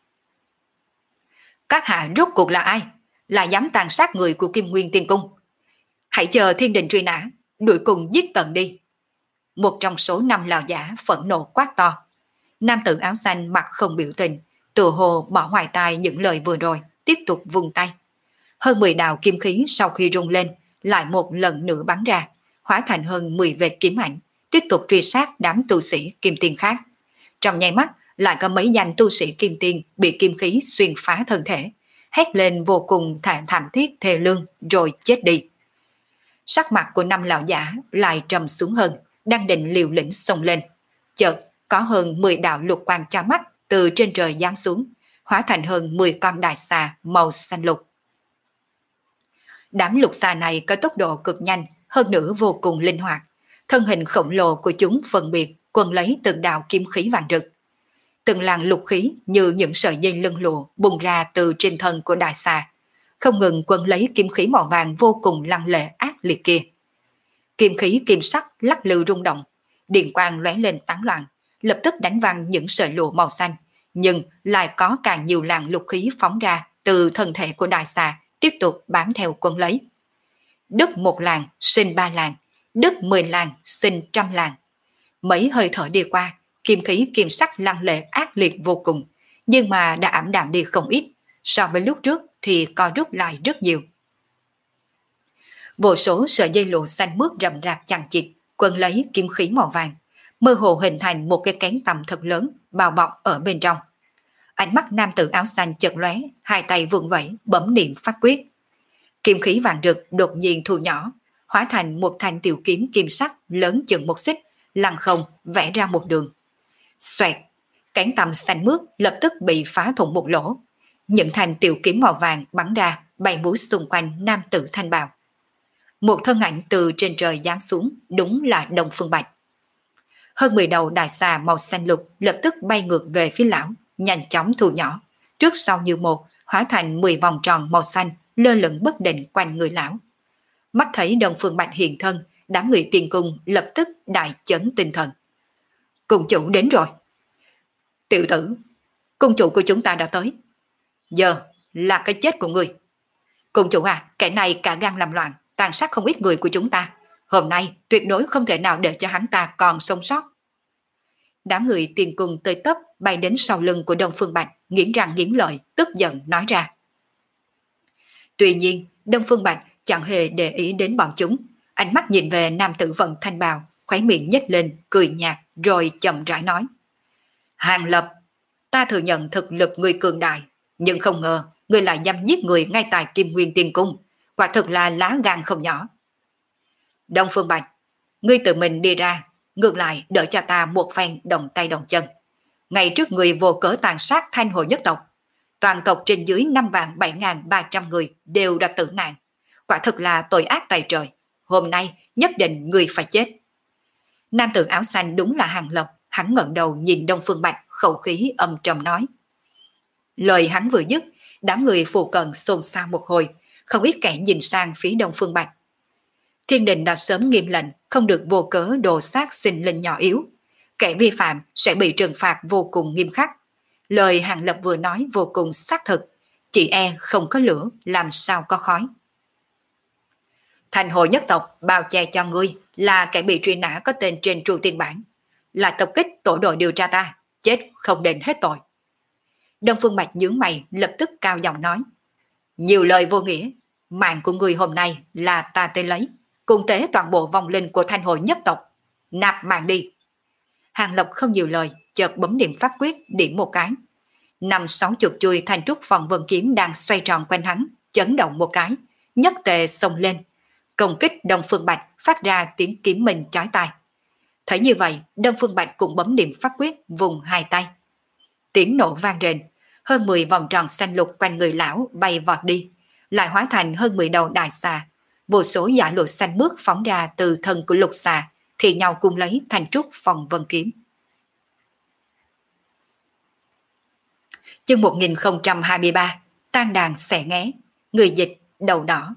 Các hạ rốt cuộc là ai? Là dám tàn sát người của Kim Nguyên Tiên Cung. Hãy chờ thiên đình truy nã, đuổi cùng giết tận đi. Một trong số năm lão giả phẫn nộ quát to. Nam tử áo xanh mặt không biểu tình, tự hồ bỏ ngoài tai những lời vừa rồi, tiếp tục vung tay. Hơn mười đạo kim khí sau khi rung lên, lại một lần nữa bắn ra, hóa thành hơn mười vệt kiếm ảnh, tiếp tục truy sát đám tu sĩ kim tiên khác. Trong nháy mắt, lại có mấy danh tu sĩ kim tiên bị kim khí xuyên phá thân thể, hét lên vô cùng thảm thảm thiết thê lương rồi chết đi. Sắc mặt của năm lão giả lại trầm xuống hơn, đang định liều lĩnh xông lên. Chợt có hơn mười đạo lục quang cho mắt từ trên trời giáng xuống, hóa thành hơn mười con đại xà màu xanh lục. Đám lục xà này có tốc độ cực nhanh, hơn nữa vô cùng linh hoạt. Thân hình khổng lồ của chúng phân biệt quần lấy từng đạo kim khí vàng rực. Từng làn lục khí như những sợi dây lưng lụa bùng ra từ trên thân của đại xà, không ngừng quấn lấy kim khí màu vàng vô cùng lăng lệ ác liệt kia. Kim khí kim sắc lắc lư rung động, điện quang lóe lên tán loạn, lập tức đánh văng những sợi lụa màu xanh, nhưng lại có càng nhiều làn lục khí phóng ra từ thân thể của đại xà, tiếp tục bám theo quấn lấy. Đứt một làn sinh ba làn, đứt mười làn sinh trăm làn. Mấy hơi thở đi qua, kim khí kim sắc lăng lệ ác liệt vô cùng, nhưng mà đã ảm đạm đi không ít, so với lúc trước thì co rút lại rất nhiều. Vô số sợi dây lụa xanh mướt rậm rạp chằng chịt quấn lấy kim khí màu vàng, mơ hồ hình thành một cái cánh tầm thật lớn bao bọc ở bên trong. Ánh mắt nam tử áo xanh chợt lóe, hai tay vươn vẫy bấm niệm phát quyết. Kim khí vàng rực đột nhiên thu nhỏ, hóa thành một thanh tiểu kiếm kim sắc lớn chừng một xích, lăng không vẽ ra một đường. Xoẹt, cánh tầm xanh mướt lập tức bị phá thủng một lỗ. Những thanh tiểu kiếm màu vàng bắn ra, bay múa xung quanh nam tử thanh bào. Một thân ảnh từ trên trời giáng xuống, đúng là Đông Phương Bạch. Hơn mười đầu đại xà màu xanh lục lập tức bay ngược về phía lão, nhanh chóng thu nhỏ, trước sau như một, hóa thành mười vòng tròn màu xanh lơ lửng bất định quanh người lão. Mắt thấy Đông Phương Bạch hiện thân, đám người tiên cung lập tức đại chấn tinh thần. Cung chủ đến rồi. Tiểu tử, cung chủ của chúng ta đã tới. Giờ là cái chết của người. Cung chủ à, kẻ này cả gan làm loạn, tàn sát không ít người của chúng ta. Hôm nay tuyệt đối không thể nào để cho hắn ta còn sống sót. Đám người tiền cung tới tấp bay đến sau lưng của Đông Phương Bạch, nghiến răng nghiến lợi, tức giận nói ra. Tuy nhiên, Đông Phương Bạch chẳng hề để ý đến bọn chúng, ánh mắt nhìn về nam tử vận thanh bào, khóe miệng nhếch lên, cười nhạt, rồi chậm rãi nói. Hàng Lập, ta thừa nhận thực lực người cường đại, nhưng không ngờ người lại nhằm giết người ngay tại Kim Nguyên Tiên Cung, quả thực là lá gan không nhỏ. Đông Phương Bạch, ngươi tự mình đi ra, ngược lại đỡ cho ta một phen đồng tay đồng chân. Ngày trước người vô cớ tàn sát Thanh Hồ nhất tộc, toàn tộc trên dưới năm vạn bảy ngàn ba trăm người đều đã tử nạn, quả thực là tội ác tày trời. Hôm nay nhất định người phải chết. Nam tử áo xanh đúng là Hàng Lập, hắn ngẩng đầu nhìn Đông Phương Bạch, khẩu khí âm trầm nói. Lời hắn vừa dứt, đám người phụ cận xôn xao một hồi, không ít kẻ nhìn sang phía Đông Phương Bạch. Thiên đình đã sớm nghiêm lệnh không được vô cớ đồ sát sinh linh nhỏ yếu, kẻ vi phạm sẽ bị trừng phạt vô cùng nghiêm khắc. Lời Hàng Lập vừa nói vô cùng xác thực, chỉ e không có lửa làm sao có khói. Thành Hồ nhất tộc bao che cho ngươi là kẻ bị truy nã có tên trên trụ tiên bản, là tập kích tổ đội điều tra ta, chết không đền hết tội. Đông Phương Bạch nhướng mày, lập tức cao giọng nói. Nhiều lời vô nghĩa, mạng của ngươi hôm nay là ta tới lấy, cùng tế toàn bộ vong linh của Thanh Hồ nhất tộc, nạp mạng đi. Hàng Lập không nhiều lời, chợt bấm điểm phát quyết, điểm một cái. Năm sáu chục chuôi thanh trúc vòng vân kiếm đang xoay tròn quanh hắn, chấn động một cái, nhất tề xông lên, công kích Đông Phương Bạch, phát ra tiếng kiếm mình chói tai. Thấy như vậy, Đông Phương Bạch cũng bấm điểm phát quyết, vùng hai tay. Tiếng nổ vang rền, hơn mười vòng tròn xanh lục quanh người lão bay vọt đi, lại hóa thành hơn mười đầu đại xà. Vô số giả lụa xanh mướt phóng ra từ thân của lục xà, thì nhau cùng lấy thanh trúc phòng vân kiếm. Chương một nghìn không trăm hai mươi ba, tan đàn xẻ nghé, người dịch đầu đỏ.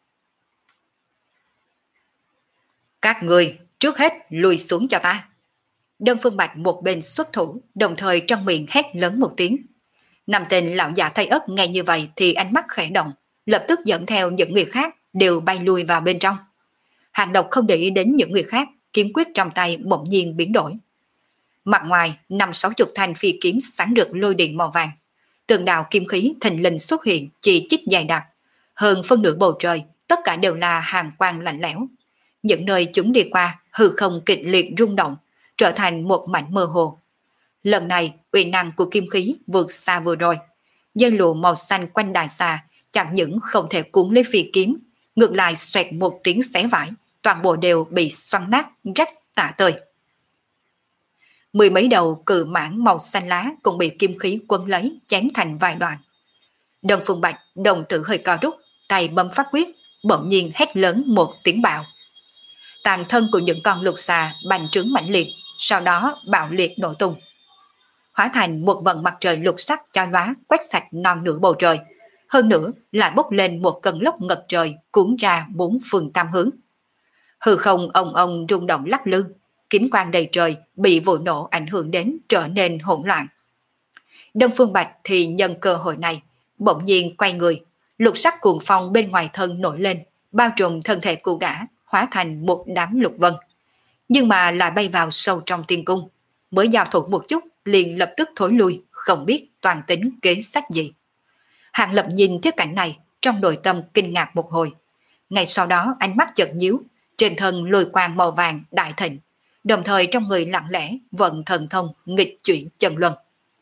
Các người trước hết lùi xuống cho ta. Đông Phương Bạch một bên xuất thủ, đồng thời trong miệng hét lớn một tiếng. Năm tên lão già thay ớt nghe như vậy thì ánh mắt khẽ động, lập tức dẫn theo những người khác đều bay lui vào bên trong. Hàng Độc không để ý đến những người khác, kiếm quyết trong tay bỗng nhiên biến đổi. Mặt ngoài năm sáu chục thanh phi kiếm sáng rực lôi điện màu vàng, từng đạo kim khí thình lình xuất hiện chỉ chích dài đặc, hơn phân nửa bầu trời tất cả đều là hàng quang lạnh lẽo. Những nơi chúng đi qua hư không kịch liệt rung động, trở thành một mảnh mơ hồ. Lần này uy năng của kim khí vượt xa vừa rồi, dây lụa màu xanh quanh đài xà chẳng những không thể cuốn lấy phi kiếm, ngược lại xoẹt một tiếng xé vải, toàn bộ đều bị xoắn nát rách tả tơi. Mười mấy đầu cự mãng màu xanh lá cũng bị kim khí quấn lấy, chém thành vài đoạn. Đông Phương Bạch đồng tử hơi co rút, tay bấm phát quyết, bỗng nhiên hét lớn một tiếng bạo. Tàn thân của những con lục xà bành trướng mãnh liệt, sau đó bạo liệt nổ tung, hóa thành một vầng mặt trời lục sắc chói lóa quét sạch non nửa bầu trời, hơn nữa lại bốc lên một cơn lốc ngập trời cuốn ra bốn phương tam hướng. Hư không ong ong rung động lắc lư, kiếm quang đầy trời bị vụ nổ ảnh hưởng đến trở nên hỗn loạn. Đông Phương Bạch thì nhân cơ hội này, bỗng nhiên quay người, lục sắc cuồng phong bên ngoài thân nổi lên, bao trùm thân thể của gã, hóa thành một đám lục vân. Nhưng mà lại bay vào sâu trong tiên cung, mới giao thủ một chút liền lập tức thối lui, không biết toàn tính kế sách gì. Hàng Lập nhìn thấy cảnh này, trong nội tâm kinh ngạc một hồi. Ngay sau đó ánh mắt chợt nhíu, trên thân lôi quang màu vàng đại thịnh, đồng thời trong người lặng lẽ vận thần thông nghịch chuyển chân luân.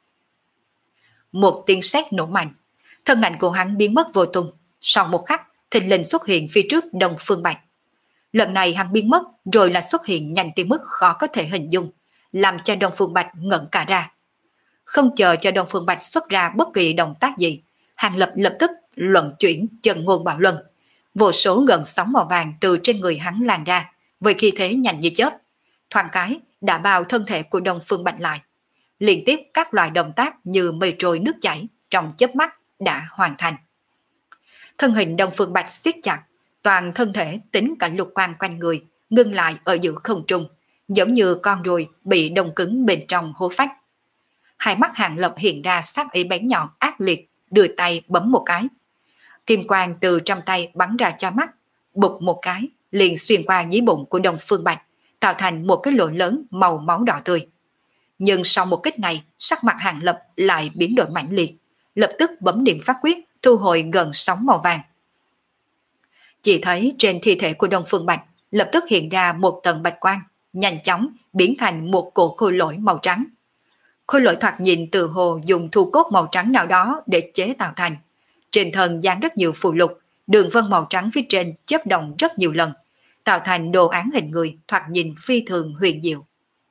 Một tiếng sét nổ mạnh, thân ảnh của hắn biến mất vô tung, sau một khắc thình lình xuất hiện phía trước Đông Phương Bạch. Lần này hắn biến mất rồi là xuất hiện nhanh tới mức khó có thể hình dung, làm cho Đông Phương Bạch ngẩn cả ra. Không chờ cho Đông Phương Bạch xuất ra bất kỳ động tác gì, Hàng Lập lập tức luận chuyển chân ngôn bảo luân, vô số gần sóng màu vàng từ trên người hắn lan ra, với khí thế nhanh như chớp, thoáng cái đã bao thân thể của Đông Phương Bạch lại. Liên tiếp các loại động tác như mây trôi nước chảy trong chớp mắt đã hoàn thành. Thân hình Đông Phương Bạch siết chặt, toàn thân thể tính cả lục quang quanh người ngưng lại ở giữa không trung, giống như con ruồi bị đông cứng bên trong hố phách. Hai mắt Hàng Lập hiện ra sắc ý bén nhọn ác liệt, đưa tay bấm một cái. Kim quang từ trong tay bắn ra cho mắt, bụp một cái liền xuyên qua dưới bụng của Đông Phương Bạch, tạo thành một cái lỗ lớn màu máu đỏ tươi. Nhưng sau một kích này, sắc mặt Hàng Lập lại biến đổi mãnh liệt, lập tức bấm niệm pháp quyết, thu hồi gần sóng màu vàng. Chỉ thấy trên thi thể của Đông Phương Bạch lập tức hiện ra một tầng bạch quang, nhanh chóng biến thành một cổ khôi lỗi màu trắng. Khôi lỗi thoạt nhìn từ hồ dùng thu cốt màu trắng nào đó để chế tạo thành. Trên thân dán rất nhiều phù lục, đường vân màu trắng phía trên chớp động rất nhiều lần, tạo thành đồ án hình người thoạt nhìn phi thường huyền diệu.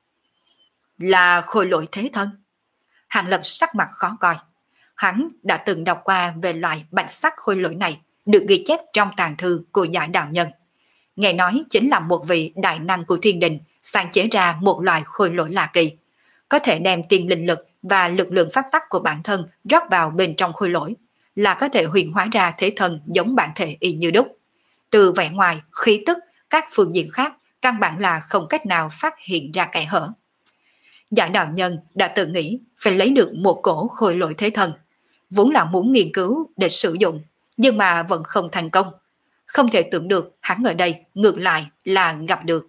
Là khôi lỗi thế thân. Hàng Lập sắc mặt khó coi. Hắn đã từng đọc qua về loại bạch sắc khôi lỗi này, được ghi chép trong tàng thư của Giải Đạo Nhân. Nghe nói chính là một vị đại năng của thiên đình sáng chế ra một loại khôi lỗi lạ kỳ, có thể đem tiên linh lực và lực lượng pháp tắc của bản thân rót vào bên trong khôi lỗi, là có thể huyền hóa ra thế thân giống bản thể y như đúc. Từ vẻ ngoài, khí tức, các phương diện khác, căn bản là không cách nào phát hiện ra kẽ hở. Giải Đạo Nhân đã tự nghĩ phải lấy được một cổ khôi lỗi thế thân, vốn là muốn nghiên cứu để sử dụng, nhưng mà vẫn không thành công. Không thể tưởng được hắn ở đây ngược lại là gặp được.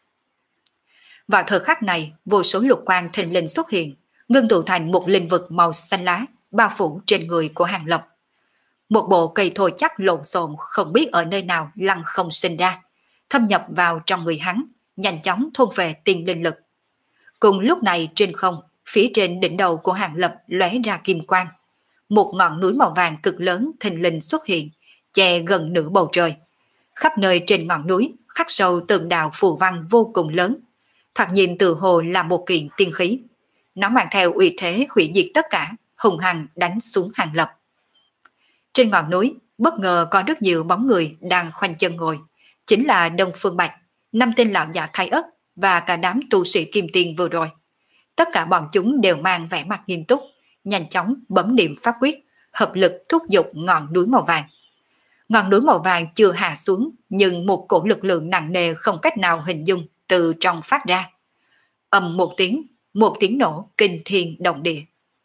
Vào thời khắc này, vô số lục quang thình lình xuất hiện, ngưng tụ thành một linh vực màu xanh lá, bao phủ trên người của Hàng Lập. Một bộ cây thô chắc lộn xộn không biết ở nơi nào lăng không sinh ra, thâm nhập vào trong người hắn, nhanh chóng thôn về tiên linh lực. Cùng lúc này trên không, phía trên đỉnh đầu của Hàng Lập lóe ra kim quang. Một ngọn núi màu vàng cực lớn thình lình xuất hiện, che gần nửa bầu trời. Khắp nơi trên ngọn núi khắc sâu từng đạo phù văn vô cùng lớn, thoạt nhìn từ hồ là một kiện tiên khí. Nó mang theo uy thế hủy diệt tất cả, hùng hăng đánh xuống Hàng Lập. Trên ngọn núi, bất ngờ có rất nhiều bóng người đang khoanh chân ngồi. Chính là Đông Phương Bạch, năm tên lão già Thái Ất và cả đám tu sĩ kim tiền vừa rồi. Tất cả bọn chúng đều mang vẻ mặt nghiêm túc, nhanh chóng bấm niệm pháp quyết, hợp lực thúc giục ngọn núi màu vàng. Ngọn núi màu vàng chưa hạ xuống, nhưng một cổ lực lượng nặng nề không cách nào hình dung từ trong phát ra. Ầm một tiếng, một tiếng nổ kinh thiên động địa.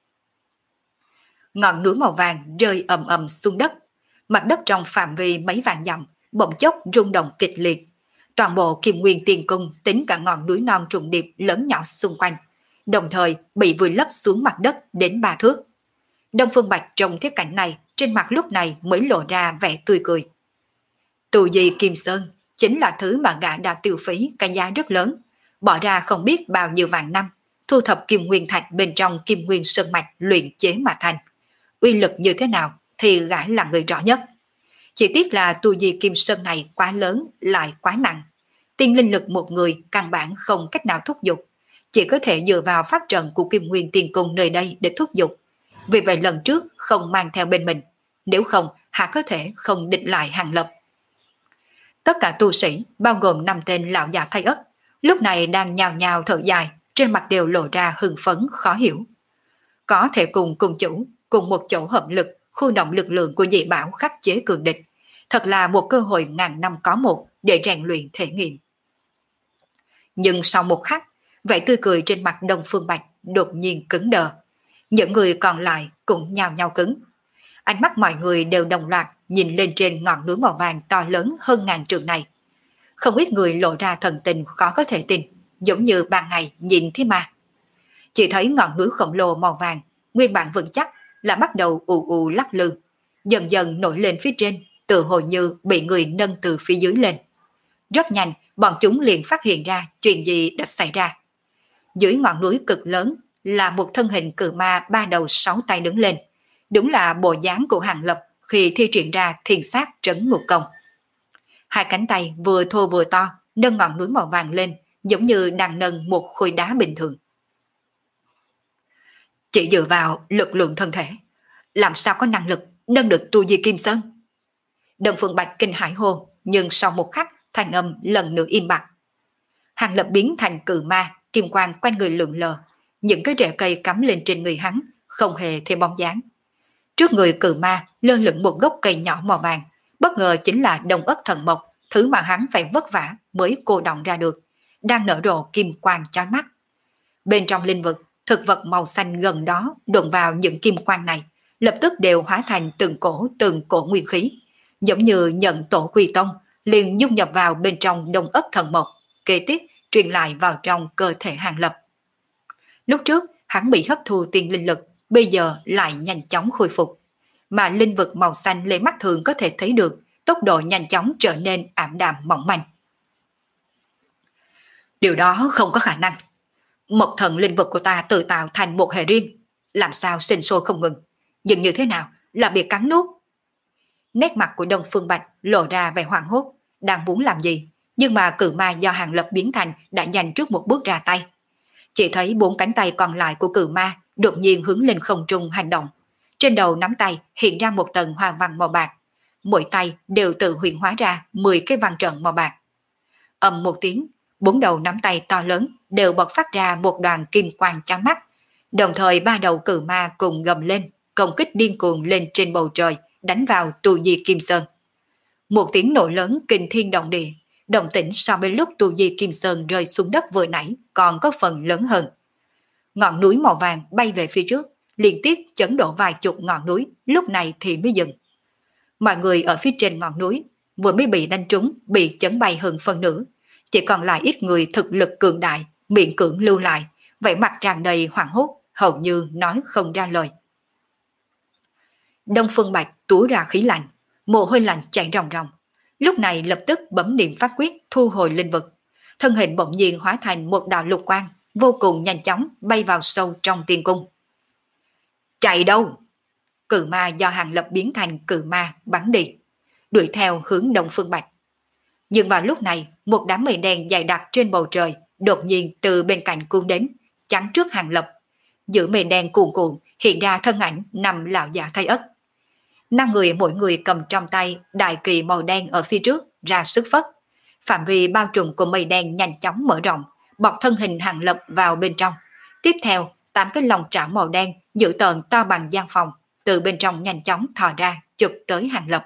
Ngọn núi màu vàng rơi ầm ầm xuống đất, mặt đất trong phạm vi mấy vạn dặm bỗng chốc rung động kịch liệt. Toàn bộ Kim Nguyên Tiên Cung tính cả ngọn núi non trùng điệp lớn nhỏ xung quanh, đồng thời bị vùi lấp xuống mặt đất đến ba thước. Đông Phương Bạch trong thiết cảnh này, trên mặt lúc này mới lộ ra vẻ tươi cười. Tù Di Kim Sơn chính là thứ mà gã đã tiêu phí cái giá rất lớn, bỏ ra không biết bao nhiêu vạn năm, thu thập kim nguyên thạch bên trong Kim Nguyên Sơn Mạch luyện chế mà thành. Uy lực như thế nào thì gã là người rõ nhất. Chỉ tiếc là tu di Kim Sơn này quá lớn lại quá nặng. Tiên linh lực một người căn bản không cách nào thúc giục, chỉ có thể dựa vào pháp trận của Kim Nguyên Tiên Cung nơi đây để thúc giục. Vì vậy lần trước không mang theo bên mình, nếu không hạ có thể không địch lại Hàng Lập. Tất cả tu sĩ, bao gồm năm tên lão già Thái Ất, lúc này đang nhào nhào thở dài, trên mặt đều lộ ra hưng phấn khó hiểu. Có thể cùng cùng chủ, cùng một chỗ hợp lực, khu động lực lượng của dị bảo khắc chế cường địch, thật là một cơ hội ngàn năm có một để rèn luyện thể nghiệm. Nhưng sau một khắc, vẻ tươi cười trên mặt Đông Phương Bạch đột nhiên cứng đờ. Những người còn lại cũng nhào nhào cứng. Ánh mắt mọi người đều đồng loạt nhìn lên trên ngọn núi màu vàng to lớn hơn ngàn trượng này. Không ít người lộ ra thần tình khó có thể tin, giống như ban ngày nhìn thế mà. Chỉ thấy ngọn núi khổng lồ màu vàng, nguyên bản vững chắc, là bắt đầu ù ù lắc lư, dần dần nổi lên phía trên, tự hồ như bị người nâng từ phía dưới lên. Rất nhanh, bọn chúng liền phát hiện ra chuyện gì đã xảy ra. Dưới ngọn núi cực lớn là một thân hình cự ma ba đầu sáu tay đứng lên, đúng là bộ dáng của Hàng Lập khi thi triển ra thiên sát trấn ngục công. Hai cánh tay vừa thô vừa to, nâng ngọn núi màu vàng lên, giống như đang nâng một khối đá bình thường. Chỉ dựa vào lực lượng thân thể, làm sao có năng lực nâng được tu di Kim Sơn? Đông Phương Bạch kinh hãi hô, nhưng sau một khắc thanh âm lần nữa im bặt. Hàng Lập biến thành cự ma, kim quang quanh người lượn lờ, những cái rễ cây cắm lên trên người hắn, không hề thêm bóng dáng. Trước người cự ma lơ lửng một gốc cây nhỏ màu vàng, bất ngờ chính là Đông Ất Thần Mộc, thứ mà hắn phải vất vả mới cô đọng ra được, đang nở rộ kim quang chói mắt. Bên trong linh vực, thực vật màu xanh gần đó đụng vào những kim quang này, lập tức đều hóa thành từng cổ từng cổ nguyên khí, giống như nhận tổ quy tông, liền dung nhập vào bên trong Đông Ất Thần Mộc, kế tiếp truyền lại vào trong cơ thể Hàng Lập. Lúc trước hắn bị hấp thu tiên linh lực, bây giờ lại nhanh chóng khôi phục. Mà linh vực màu xanh lên mắt thường có thể thấy được tốc độ nhanh chóng trở nên ảm đạm mỏng manh. Điều đó không có khả năng. Một thần linh vực của ta tự tạo thành một hệ riêng, làm sao sinh sôi không ngừng, nhưng như thế nào là bị cắn nuốt. Nét mặt của Đông Phương Bạch lộ ra vẻ hoảng hốt, đang muốn làm gì, nhưng mà cự ma do Hàng Lập biến thành đã nhanh trước một bước ra tay. Chỉ thấy bốn cánh tay còn lại của cự ma đột nhiên hướng lên không trung hành động. Trên đầu nắm tay hiện ra một tầng hoa văn màu bạc, mỗi tay đều tự hiện hóa ra mười cái văn trận màu bạc. Ầm một tiếng, bốn đầu nắm tay to lớn đều bật phát ra một đoàn kim quang chói mắt, đồng thời ba đầu cự ma cùng gầm lên, công kích điên cuồng lên trên bầu trời, đánh vào Tu Di Kim Sơn. Một tiếng nổ lớn kinh thiên động địa, động tĩnh so với lúc Tu Di Kim Sơn rơi xuống đất vừa nãy còn có phần lớn hơn. Ngọn núi màu vàng bay về phía trước, liên tiếp chấn đổ vài chục ngọn núi, lúc này thì mới dừng. Mọi người ở phía trên ngọn núi vừa mới bị đánh trúng, bị chấn bay hơn phân nửa, chỉ còn lại ít người thực lực cường đại, miệng cưỡng lưu lại, vẻ mặt tràn đầy hoảng hốt, hầu như nói không ra lời. Đông Phương Bạch túa ra khí lạnh, mồ hôi lạnh chảy ròng ròng, lúc này lập tức bấm niệm pháp quyết thu hồi linh vực, thân hình bỗng nhiên hóa thành một đạo lục quang, vô cùng nhanh chóng bay vào sâu trong tiên cung. Chạy đâu? Cự ma do Hàng Lập biến thành cự ma bắn đi, đuổi theo hướng Đông Phương Bạch. Nhưng vào lúc này, một đám mây đen dày đặc trên bầu trời đột nhiên từ bên cạnh cuốn đến, chắn trước Hàng Lập. Giữa mây đen cuồn cuộn hiện ra thân ảnh năm lão già Thái Ất. Năm người mỗi người cầm trong tay đại kỳ màu đen ở phía trước ra sức phất. Phạm vi bao trùm của mây đen nhanh chóng mở rộng, bọc thân hình Hàng Lập vào bên trong. Tiếp theo, tám cái lồng trảo màu đen dữ tợn to bằng gian phòng từ bên trong nhanh chóng thò ra chụp tới Hàng Lập.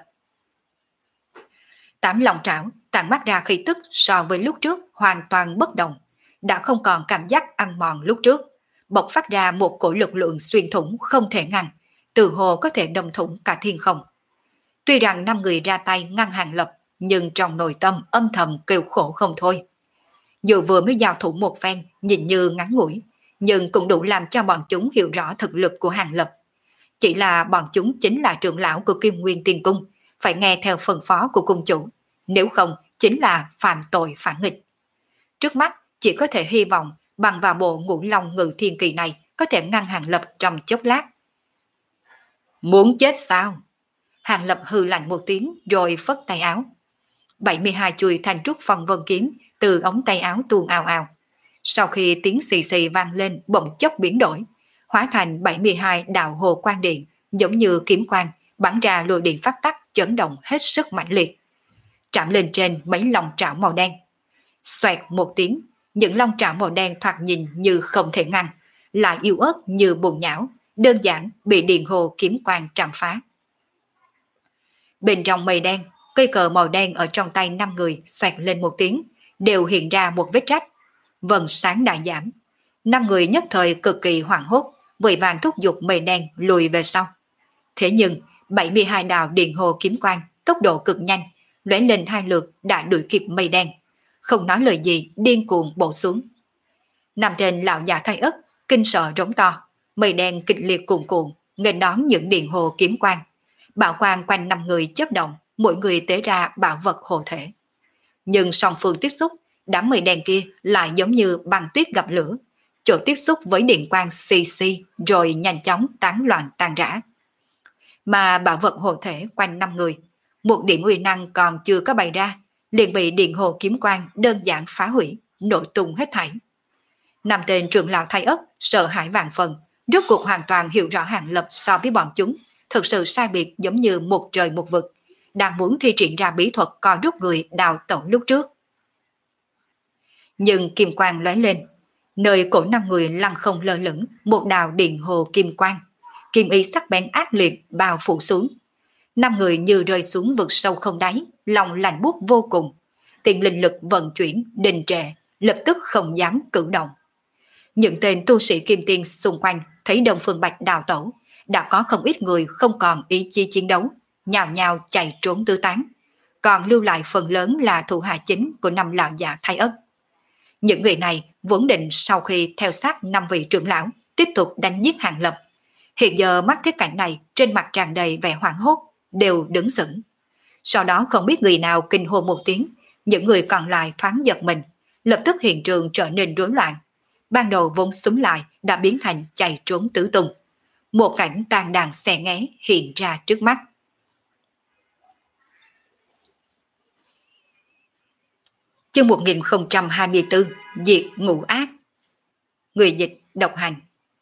Tám lồng trảo tản mát ra khí tức so với lúc trước hoàn toàn bất đồng, đã không còn cảm giác ăn mòn lúc trước, bộc phát ra một cổ lực lượng xuyên thủng không thể ngăn, từ hồ có thể đâm thủng cả thiên không. Tuy rằng năm người ra tay ngăn Hàng Lập, nhưng trong nội tâm âm thầm kêu khổ không thôi. Dù vừa mới giao thủ một phen nhìn như ngắn ngủi, nhưng cũng đủ làm cho bọn chúng hiểu rõ thực lực của Hàng Lập. Chỉ là bọn chúng chính là trưởng lão của Kim Nguyên Tiên Cung, phải nghe theo phân phó của cung chủ, nếu không chính là phạm tội phản nghịch. Trước mắt chỉ có thể hy vọng bằng vào bộ Ngũ Long Ngự Thiên Kỳ này có thể ngăn Hàng Lập trong chốc lát. Muốn chết sao? Hàng Lập hừ lạnh một tiếng rồi phất tay áo. bảy mươi hai chuôi thanh trúc phong vân kiếm từ ống tay áo tuôn ào ào. Sau khi tiếng xì xì vang lên bỗng chốc biến đổi, hóa thành bảy mươi hai đạo hồ quang điện, giống như kiếm quang bắn ra lôi điện pháp tắc chấn động hết sức mãnh liệt, chạm lên trên mấy long trảo màu đen. Xoẹt một tiếng, những long trảo màu đen thoạt nhìn như không thể ngăn, lại yếu ớt như buồn nhão, đơn giản bị điện hồ kiếm quang trảm phá. Bên trong mây đen, cây cờ màu đen ở trong tay năm người xoẹt lên một tiếng, đều hiện ra một vết rách. Vầng sáng đại giảm, năm người nhất thời cực kỳ hoảng hốt, vội vàng thúc giục mây đen lùi về sau. Thế nhưng bảy mươi hai đạo điện hồ kiếm quang tốc độ cực nhanh, lóe lên hai lượt đã đuổi kịp mây đen, không nói lời gì điên cuồng bổ xuống. Năm tên lão già Thái Ất kinh sợ rống to, mây đen kịch liệt cuồn cuộn nghênh đón những điện hồ kiếm quang. Bảo quang quanh năm người chớp động, mỗi người tế ra bảo vật hộ thể. Nhưng song phương tiếp xúc, đám mây đen kia lại giống như băng tuyết gặp lửa, chỗ tiếp xúc với điện quang xì xì rồi nhanh chóng tán loạn tan rã. Mà bảo vật hộ thể quanh năm người, một điểm uy năng còn chưa có bày ra, liền bị điện hồ kiếm quang đơn giản phá hủy, nổ tung hết thảy. Năm tên trưởng lão Thái Ất sợ hãi vạn phần, rốt cuộc hoàn toàn hiểu rõ Hàng Lập so với bọn chúng, thực sự sai biệt giống như một trời một vực, đang muốn thi triển ra bí thuật co rút người đào tẩu lúc trước. Nhưng kim quang lóe lên, nơi cổ năm người lăn không lơ lửng một đạo điện hồ kim quang, kim ý sắc bén ác liệt bao phủ xuống. Năm người như rơi xuống vực sâu không đáy, lòng lạnh buốt vô cùng. Tiền linh lực vận chuyển đình trệ, lập tức không dám cử động. Những tên tu sĩ kim tiên xung quanh thấy Đông Phương Bạch đào tẩu, đã có không ít người không còn ý chí chiến đấu, nhào nhào chạy trốn tứ tán, còn lưu lại phần lớn là thủ hạ chính của năm lão già Thái Ất. Những người này vốn định sau khi theo sát năm vị trưởng lão tiếp tục đánh giết Hàng Lập. Hiện giờ mắt thấy cảnh này trên mặt tràn đầy vẻ hoảng hốt, đều đứng sững. Sau đó không biết người nào kinh hô một tiếng, những người còn lại thoáng giật mình, lập tức hiện trường trở nên rối loạn. Ban đầu vốn súng lại đã biến thành chạy trốn tứ tung. Một cảnh tàn đàn xè nghé hiện ra trước mắt. Chương một nghìn không trăm hai mươi tư, Diệt Ngũ Ác. Người dịch độc hành.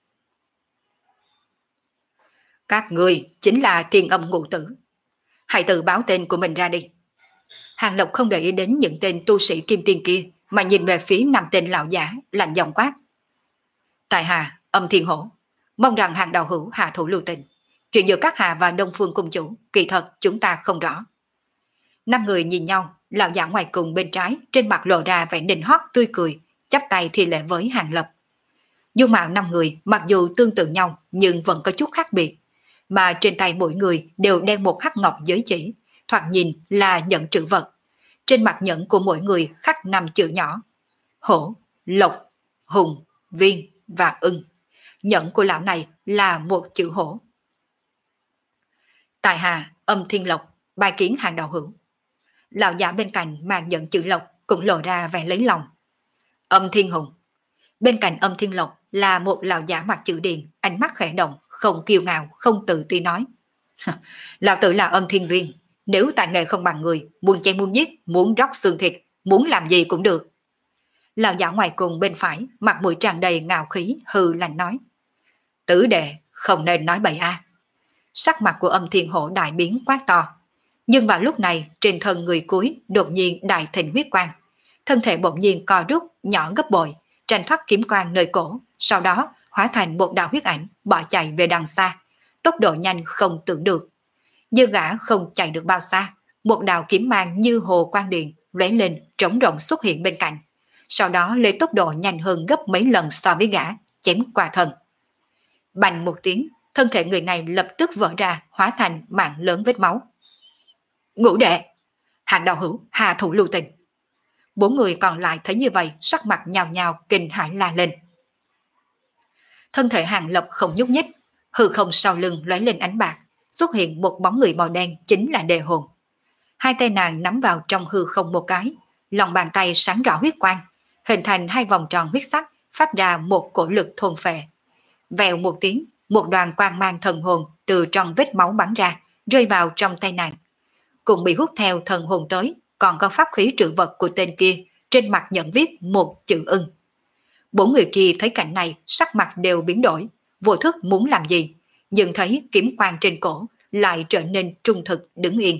Các người chính là Thiên Âm Ngũ Tử. Hãy tự báo tên của mình ra đi. Hàng Lộc không để ý đến những tên tu sĩ kim tiên kia, mà nhìn về phía năm tên lão giả, lạnh giọng quát. Tại hạ, Âm Thiên Hổ, mong rằng Hàng đạo hữu hạ thủ lưu tình. Chuyện giữa các hạ và Đông Phương cung chủ, kỳ thật chúng ta không rõ. Năm người nhìn nhau, lão giả ngoài cùng bên trái trên mặt lộ ra vẻ nịnh hót tươi cười, chắp tay thi lễ với Hàng Lập. Dung mạo năm người mặc dù tương tự nhau nhưng vẫn có chút khác biệt, mà trên tay mỗi người đều đeo một hắc ngọc giới chỉ, thoạt nhìn là nhẫn trữ vật. Trên mặt nhẫn của mỗi người khắc năm chữ nhỏ: Hổ, Lộc, Hùng, Viên và Ưng. Nhẫn của lão này là một chữ hổ. Tại hạ Âm Thiên Lộc, bài kiến Hàng đạo hữu. Lão giả bên cạnh mang nhẫn chữ Lộc cũng lộ ra vẻ lấy lòng. Âm Thiên Hùng. Bên cạnh Âm Thiên Lộc là một lão giả mặt chữ điền, ánh mắt khẽ động, không kiêu ngạo, không tự ti nói. Lão tử là Âm Thiên Viên, nếu tài nghệ không bằng người, muốn chém muốn giết, muốn róc xương thịt, muốn làm gì cũng được. Lão giả ngoài cùng bên phải, mặt mũi tràn đầy ngạo khí, hừ lạnh nói. Tử đệ, không nên nói bậy a. Sắc mặt của Âm Thiên Hổ đại biến quát to. Nhưng vào lúc này, trên thân người cuối đột nhiên đại thịnh huyết quang. Thân thể bỗng nhiên co rút, nhỏ gấp bội, tranh thoát kiếm quang nơi cổ, sau đó hóa thành một đạo huyết ảnh, bỏ chạy về đằng xa. Tốc độ nhanh không tưởng được. Nhưng gã không chạy được bao xa, một đạo kiếm mang như hồ quang điện lóe lên trống rộng xuất hiện bên cạnh. Sau đó lấy tốc độ nhanh hơn gấp mấy lần so với gã, chém qua thân. Bành một tiếng, thân thể người này lập tức vỡ ra, hóa thành mạng lớn vết máu. Ngũ đệ, Hàng đạo hữu hạ thủ lưu tình. Bốn người còn lại thấy như vậy, sắc mặt nhào nhào kinh hãi la lên. Thân thể Hàng Lập không nhúc nhích, hư không sau lưng lóe lên ánh bạc, xuất hiện một bóng người màu đen chính là Đề Hồn. Hai tay nàng nắm vào trong hư không một cái, lòng bàn tay sáng rõ huyết quang, hình thành hai vòng tròn huyết sắc, phát ra một cổ lực thôn phệ. Vèo một tiếng, một đoàn quang mang thần hồn từ trong vết máu bắn ra, rơi vào trong tay nàng. Cùng bị hút theo thần hồn tới, còn có pháp khí trữ vật của tên kia, trên mặt nhận viết một chữ Ưng. Bốn người kia thấy cảnh này, sắc mặt đều biến đổi, vô thức muốn làm gì, nhưng thấy kiếm quang trên cổ lại trở nên trung thực đứng yên.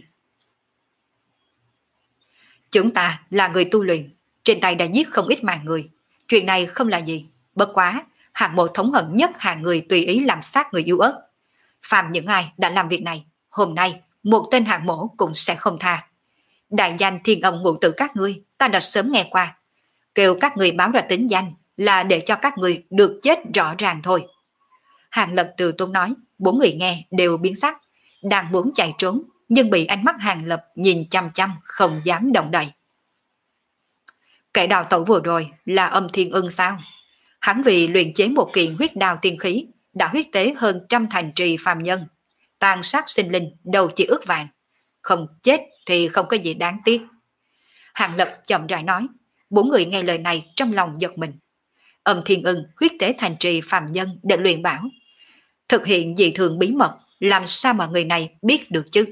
Chúng ta là người tu luyện, trên tay đã giết không ít mạng người. Chuyện này không là gì, bất quá, hạng mộ thống hận nhất hạng người tùy ý làm sát người yêu ớt. Phạm những ai đã làm việc này, hôm nay một tên hạng mộ cũng sẽ không tha. Đại danh Thiên Âm Ngũ Tử các ngươi, ta đã sớm nghe qua. Kêu các người báo ra tính danh là để cho các người được chết rõ ràng thôi. Hàng Lập từ tốn nói, bốn người nghe đều biến sắc, đang muốn chạy trốn, nhưng bị ánh mắt Hàng Lập nhìn chăm chăm không dám động đậy. Kẻ đào tẩu vừa rồi là Âm Thiên Ưng sao? Hắn vì luyện chế một kiện huyết đao tiên khí, đã huyết tế hơn trăm thành trì phàm nhân, tàn sát sinh linh đầu chỉ ước vàng. Không chết thì không có gì đáng tiếc. Hàng Lập chậm rãi nói, bốn người nghe lời này trong lòng giật mình. Âm Thiên Ưng huyết tế thành trì phàm nhân để luyện bảo, thực hiện dị thường bí mật, làm sao mà người này biết được chứ?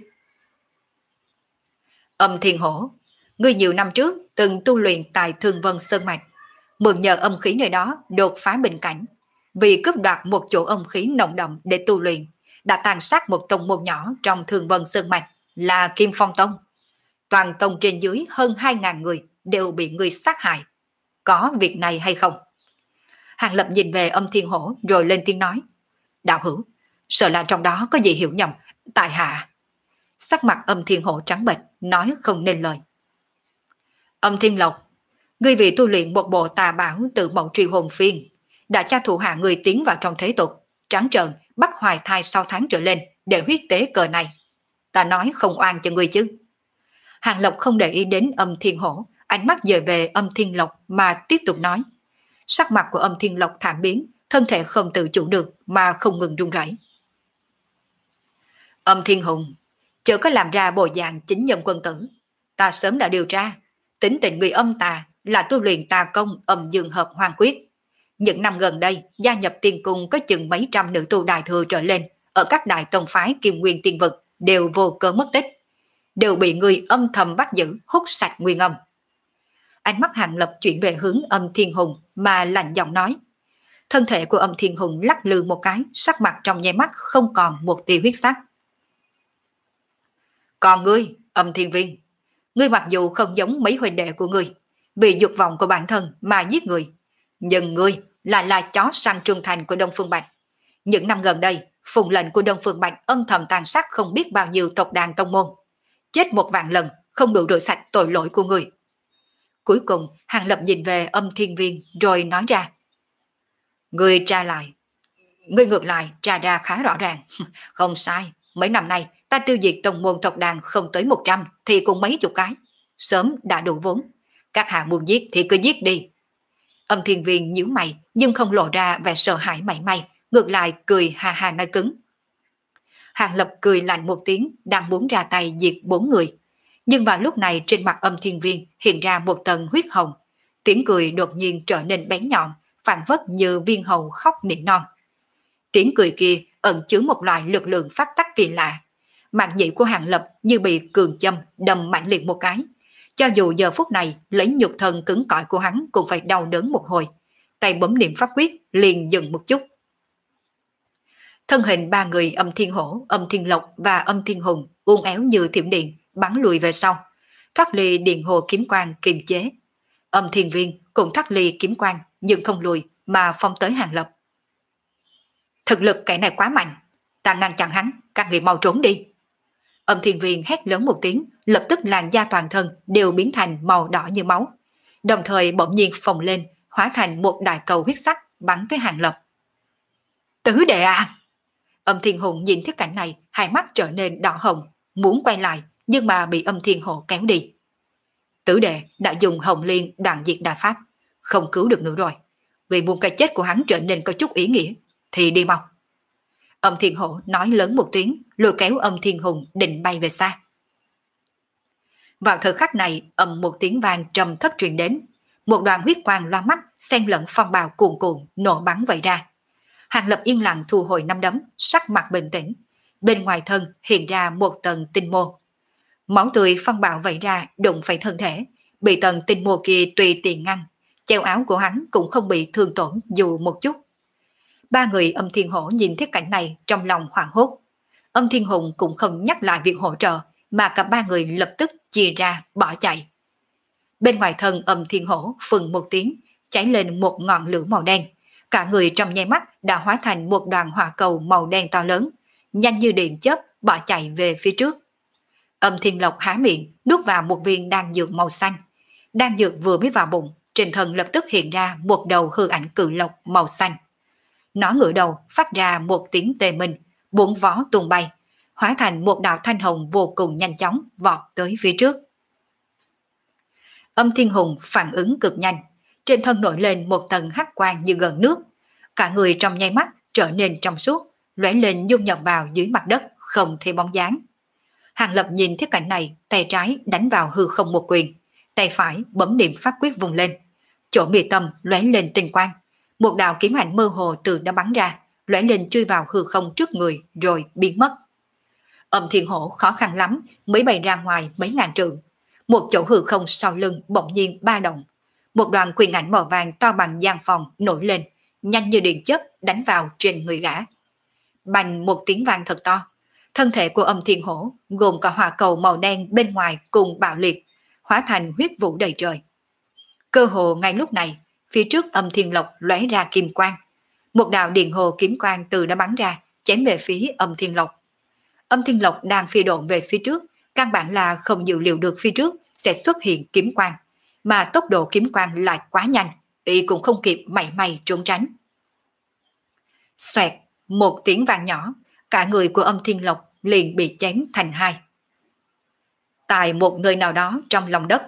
Âm Thiên Hổ, ngươi nhiều năm trước từng tu luyện tại Thương Vân Sơn Mạch, mượn nhờ âm khí nơi đó đột phá bình cảnh, vì cướp đoạt một chỗ âm khí nồng đậm để tu luyện, đã tàn sát một tông môn nhỏ trong Thương Vân Sơn Mạch là Kim Phong Tông. Toàn tông trên dưới hơn hai ngàn người đều bị người sát hại. Có việc này hay không? Hàng Lập nhìn về Âm Thiên Hổ rồi lên tiếng nói. Đạo hữu, sợ là trong đó có gì hiểu nhầm, tại hạ. Sắc mặt Âm Thiên Hổ trắng bệch, nói không nên lời. Âm Thiên Lộc, ngươi vì tu luyện một bộ tà bảo tự mẫu truy hồn phiên, đã cho thủ hạ người tiến vào trong thế tục, trắng trợn bắt hoài thai sau tháng trở lên để huyết tế cờ này. Ta nói không oan cho ngươi chứ? Hàng Lộc không để ý đến Âm Thiên Hổ, ánh mắt dời về Âm Thiên Lộc mà tiếp tục nói. Sắc mặt của Âm Thiên Lộc thảm biến, thân thể không tự chủ được mà không ngừng run rẩy. Âm Thiên Hùng, chớ có làm ra bộ dạng chính nhân quân tử. Ta sớm đã điều tra, tính tình người âm tà là tu luyện tà công âm dương hợp hoang quyết. Những năm gần đây, gia nhập tiên cung có chừng mấy trăm nữ tu đại thừa trở lên, ở các đại tông phái Kim Nguyên Tiên Vực đều vô cớ mất tích, đều bị người âm thầm bắt giữ hút sạch nguyên âm. Ánh mắt Hàng Lập chuyển về hướng Âm Thiên Hùng mà lạnh giọng nói. Thân thể của Âm Thiên Hùng lắc lư một cái, sắc mặt trong nháy mắt không còn một tia huyết sắc. Còn ngươi, Âm Thiên Viên, ngươi mặc dù không giống mấy huynh đệ của ngươi, bị dục vọng của bản thân mà giết người, nhưng ngươi lại là chó săn trung thành của Đông Phương Bạch. Những năm gần đây, phụng lệnh của Đông Phương Bạch âm thầm tàn sát không biết bao nhiêu tộc đàn tông môn. Chết một vạn lần, không đủ rửa sạch tội lỗi của ngươi. Cuối cùng, Hàng Lập nhìn về Âm Thiên Viên rồi nói ra. Ngươi tra lại. Ngươi ngược lại tra ra khá rõ ràng. Không sai, mấy năm nay ta tiêu diệt tông môn tộc đàn không tới một trăm thì cũng mấy chục cái. Sớm đã đủ vốn. Các hạ muốn giết thì cứ giết đi. Âm Thiên Viên nhíu mày nhưng không lộ ra vẻ sợ hãi mảy may, ngược lại cười hà hà nói cứng. Hàng Lập cười lạnh một tiếng, đang muốn ra tay diệt bốn người. Nhưng vào lúc này trên mặt Âm Thiên Viên hiện ra một tầng huyết hồng. Tiếng cười đột nhiên trở nên bén nhọn, phảng phất như viên hầu khóc nỉ non. Tiếng cười kia ẩn chứa một loại lực lượng phát tắc kỳ lạ. Mạn nhĩ của Hàng Lập như bị cường châm đâm mạnh liệt một cái. Cho dù giờ phút này lấy nhục thân cứng cỏi của hắn cũng phải đau đớn một hồi. Tay bấm niệm pháp quyết liền dừng một chút. Thân hình ba người Âm Thiên Hổ, Âm Thiên Lộc và Âm Thiên Hùng uốn éo như thiểm điện bắn lùi về sau, thoát ly điện hồ kiếm quang kiềm chế. Âm Thiên Viên cũng thoát ly kiếm quang nhưng không lùi mà phong tới Hàng Lập. Thực lực kẻ này quá mạnh, ta ngăn chặn hắn, các người mau trốn đi. Âm Thiên Viên hét lớn một tiếng, lập tức làn da toàn thân đều biến thành màu đỏ như máu, đồng thời bỗng nhiên phồng lên, hóa thành một đại cầu huyết sắc bắn tới Hàng Lập. Tứ đệ à! Âm Thiên Hùng nhìn thấy cảnh này, hai mắt trở nên đỏ hồng, muốn quay lại nhưng mà bị Âm Thiên Hổ kéo đi. Tứ đệ đã dùng Hồng Liên đoạn diệt đại pháp, không cứu được nữa rồi. Vì muốn cái chết của hắn trở nên có chút ý nghĩa thì đi mau. Âm Thiên Hổ nói lớn một tiếng, lôi kéo Âm Thiên Hùng định bay về xa. Vào thời khắc này, ầm một tiếng vang trầm thấp truyền đến, một đoàn huyết quang loa mắt xen lẫn phong bào cuồn cuộn nổ bắn vẩy ra. Hàng Lập yên lặng thu hồi năm đấm, sắc mặt bình tĩnh. Bên ngoài thân hiện ra một tầng tinh mô. Máu tươi phong bạo vẩy ra đụng phải thân thể, bị tầng tinh mô kia tùy tiện ngăn. Treo áo của hắn cũng không bị thương tổn dù một chút. Ba người Âm Thiên Hổ nhìn thấy cảnh này trong lòng hoảng hốt. Âm Thiên Hùng cũng không nhắc lại việc hỗ trợ, mà cả ba người lập tức chia ra bỏ chạy. Bên ngoài thân Âm Thiên Hổ phừng một tiếng, cháy lên một ngọn lửa màu đen. Cả người trong nháy mắt đã hóa thành một đoàn hỏa cầu màu đen to lớn, nhanh như điện chớp bỏ chạy về phía trước. Âm Thiên Lộc há miệng nuốt vào một viên đan dược màu xanh. Đan dược vừa mới vào bụng, trên thân lập tức hiện ra một đầu hư ảnh cự lộc màu xanh. Nó ngửa đầu phát ra một tiếng tê minh, bốn vó tung bay, hóa thành một đạo thanh hồng vô cùng nhanh chóng vọt tới phía trước. Âm Thiên Hùng phản ứng cực nhanh, trên thân nổi lên một tầng hắc quang như gần nước, cả người trong nháy mắt trở nên trong suốt, lóe lên dung nhập vào dưới mặt đất không thấy bóng dáng. Hàng Lập nhìn thấy cảnh này, tay trái đánh vào hư không một quyền, tay phải bấm niệm pháp quyết vùng lên, chỗ mi tâm lóe lên tinh quang, một đạo kiếm ảnh mơ hồ từ đó bắn ra, lóe lên chui vào hư không trước người rồi biến mất. Âm Thiên Hổ khó khăn lắm mới bay ra ngoài mấy ngàn trượng, một chỗ hư không sau lưng bỗng nhiên ba động, một đoàn quyền ảnh màu vàng to bằng gian phòng nổi lên, nhanh như điện chớp đánh vào trên người gã. Bành một tiếng vang thật to, thân thể của Âm Thiên Hổ gồm cả hỏa cầu màu đen bên ngoài cùng bạo liệt, hóa thành huyết vũ đầy trời. Cơ hồ ngay lúc này, phía trước Âm Thiên Lộc lóe ra kim quang, một đạo điện hồ kiếm quang từ đó bắn ra, chém về phía Âm Thiên Lộc. Âm Thiên Lộc đang phi độn về phía trước, căn bản là không dự liệu được phía trước sẽ xuất hiện kiếm quang, mà tốc độ kiếm quang lại quá nhanh, y cũng không kịp mảy may trốn tránh. Xoẹt, một tiếng vang nhỏ, cả người của Âm Thiên Lộc liền bị chém thành hai. Tại một nơi nào đó trong lòng đất,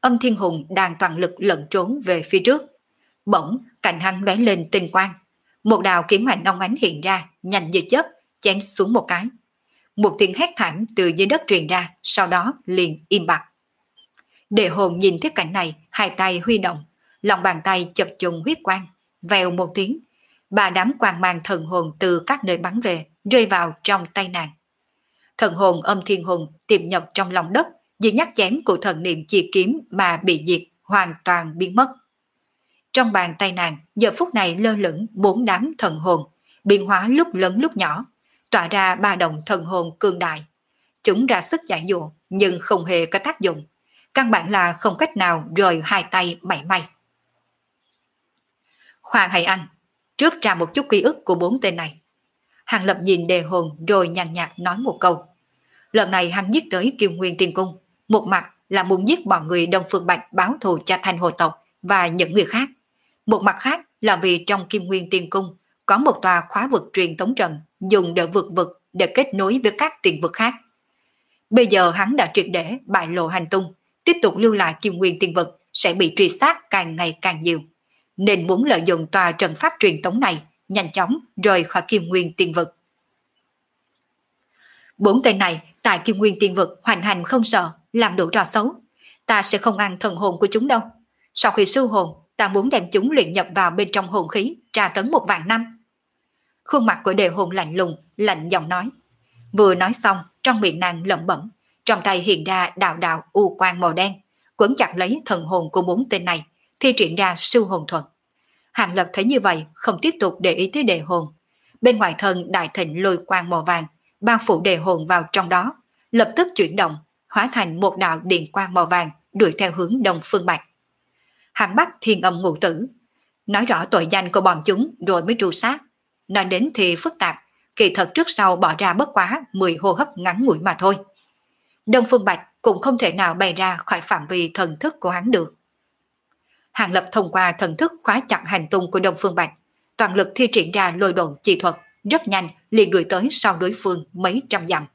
Âm Thiên Hùng đang toàn lực lẩn trốn về phía trước. Bỗng, cạnh hắn lóe lên tinh quang. Một đạo kiếm ảnh óng ánh hiện ra, nhanh như chớp, chém xuống một cái. Một tiếng hét thảm từ dưới đất truyền ra, sau đó liền im bặt. Đệ hồn nhìn thấy cảnh này, hai tay huy động, lòng bàn tay chập trùng huyết quang, vèo một tiếng, ba đám quang mang thần hồn từ các nơi bắn về, rơi vào trong tay nàng. Thần hồn Âm Thiên Hùng tiềm nhập trong lòng đất, vì nhát chém của thần niệm chi kiếm mà bị diệt, hoàn toàn biến mất. Trong bàn tay nàng, giờ phút này lơ lửng bốn đám thần hồn, biến hóa lúc lớn lúc nhỏ, tỏa ra ba động thần hồn cường đại. Chúng ra sức giải dụ, nhưng không hề có tác dụng. Căn bản là không cách nào rời hai tay mảy may. Khoan hãy ăn, trước ra một chút ký ức của bốn tên này. Hàng Lập nhìn đề hồn rồi nhàn nhạt nói một câu. Lần này hắn giết tới Kim Nguyên Tiên Cung, một mặt là muốn giết bọn người Đông Phương Bạch báo thù cho Thanh Hồ tộc và những người khác. Một mặt khác là vì trong Kim Nguyên Tiên Cung có một tòa khóa vực truyền tống trận dùng để vượt vực để kết nối với các tiền vực khác. Bây giờ hắn đã triệt để bại lộ hành tung, tiếp tục lưu lại Kim Nguyên Tiên vực sẽ bị truy sát càng ngày càng nhiều, nên muốn lợi dụng tòa trận pháp truyền tống này nhanh chóng rời khỏi Kim Nguyên Tiên vực. Bốn tên này tại Kim Nguyên Tiên vực hoành hành không sợ, làm đủ trò xấu. Ta sẽ không ăn thần hồn của chúng đâu. Sau khi siêu hồn, ta muốn đem chúng luyện nhập vào bên trong hồn khí, tra tấn một vạn năm. Khuôn mặt của Đề Hồn lạnh lùng, lạnh giọng nói. Vừa nói xong, trong miệng nàng lẩm bẩm, trong tay hiện ra đạo đạo u quang màu đen, quấn chặt lấy thần hồn của bốn tên này, thi triển ra siêu hồn thuật. Hàng Lập thấy như vậy, không tiếp tục để ý tới Đề Hồn. Bên ngoài thân đại thịnh lôi quang màu vàng, bao phủ Đề Hồn vào trong đó, lập tức chuyển động, hóa thành một đạo điện quang màu vàng, đuổi theo hướng Đông Phương Bạch. Hắn bắt Thiên Âm Ngũ Tử, nói rõ tội danh của bọn chúng rồi mới tru sát. Nói đến thì phức tạp, kỳ thật trước sau bỏ ra bất quá mười hô hấp ngắn ngủi mà thôi. Đông Phương Bạch cũng không thể nào bay ra khỏi phạm vi thần thức của hắn được. Hàng Lập thông qua thần thức khóa chặt hành tung của Đông Phương Bạch, toàn lực thi triển ra lôi độn chi thuật, rất nhanh liền đuổi tới sau đối phương mấy trăm dặm.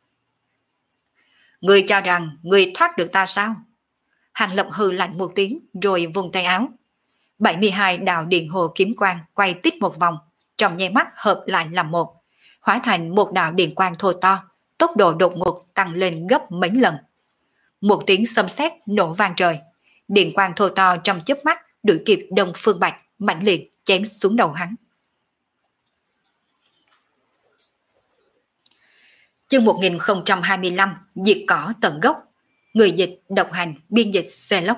Ngươi cho rằng ngươi thoát được ta sao? Hàng Lập hừ lạnh một tiếng rồi vùng tay áo. bảy mươi hai đạo điện hồ kiếm quang quay tít một vòng, trong nháy mắt hợp lại làm một, hóa thành một đạo điện quang thô to, tốc độ đột ngột tăng lên gấp mấy lần. Một tiếng xâm sét nổ vang trời, điện quang thô to trong chớp mắt đuổi kịp Đông Phương Bạch, mãnh liệt chém xuống đầu hắn. Chương một nghìn không trăm hai mươi lăm, diệt cỏ tận gốc. Người dịch độc hành, biên dịch Celoc.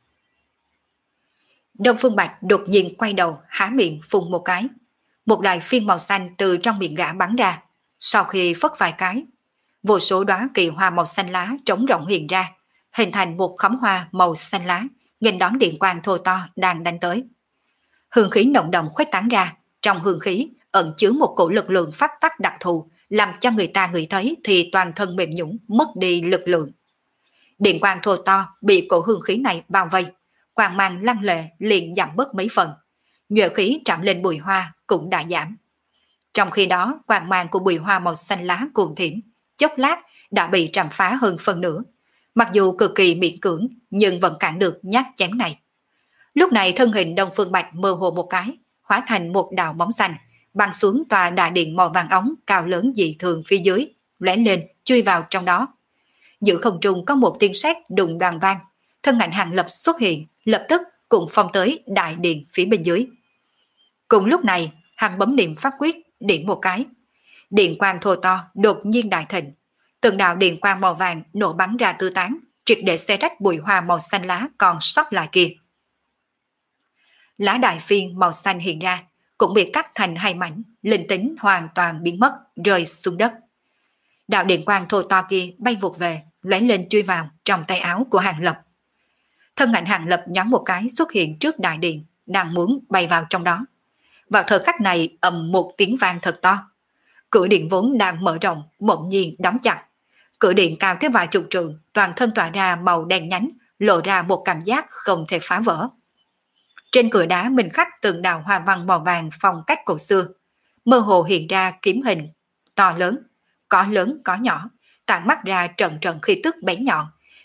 Đông Phương Bạch đột nhiên quay đầu, há miệng phun một cái. Một đài phiên màu xanh từ trong miệng gã bắn ra. Sau khi phất vài cái, vô số đóa kỳ hoa màu xanh lá trống rộng hiện ra, hình thành một khóm hoa màu xanh lá, nghênh đón điện quang thô to đang đánh tới. Hương khí nồng đậm khuếch tán ra, trong hương khí ẩn chứa một cổ lực lượng pháp tắc đặc thù, làm cho người ta ngửi thấy thì toàn thân mềm nhũn, mất đi lực lượng. Điện quang thô to bị cổ hương khí này bao vây, quang mang lăng lệ liền giảm bớt mấy phần, nhuệ khí chạm lên bụi hoa cũng đã giảm. Trong khi đó, quang mang của bụi hoa màu xanh lá cuồng thiểm, chốc lát đã bị trảm phá hơn phần nửa. Mặc dù cực kỳ miễn cưỡng, nhưng vẫn cản được nhát chém này. Lúc này thân hình Đông Phương Bạch mơ hồ một cái, hóa thành một đạo bóng xanh, băng xuống tòa đại điện màu vàng óng cao lớn dị thường phía dưới, lóe lên chui vào trong đó. Giữa không trung có một tiếng sét đùng đoàn vang, thân ảnh Hàng Lập xuất hiện, lập tức cùng phong tới đại điện phía bên dưới. Cùng lúc này, hắn bấm niệm pháp quyết, điểm một cái. Điện quang thô to đột nhiên đại thịnh, từng đạo điện quang màu vàng nổ bắn ra tứ tán, triệt để xé rách bụi hoa màu xanh lá còn sót lại kia. Lá đại phiên màu xanh hiện ra, cũng bị cắt thành hai mảnh, linh tính hoàn toàn biến mất, rơi xuống đất. Đạo điện quang thô to kia bay vụt về, lóe lên chui vào trong tay áo của Hàng Lập. Thân ảnh Hàng Lập nhón một cái xuất hiện trước đại điện, đang muốn bay vào trong đó. Vào thời khắc này ầm một tiếng vang thật to. Cửa điện vốn đang mở rộng, bỗng nhiên đóng chặt. Cửa điện cao tới vài chục trượng, toàn thân tỏa ra màu đen nhánh, lộ ra một cảm giác không thể phá vỡ. Trên cửa đá minh khắc từng đạo hoa văn màu vàng phong cách cổ xưa, mơ hồ hiện ra kiếm hình to lớn, có lớn có nhỏ, tản mắt ra trận trận khí tức bén nhọn,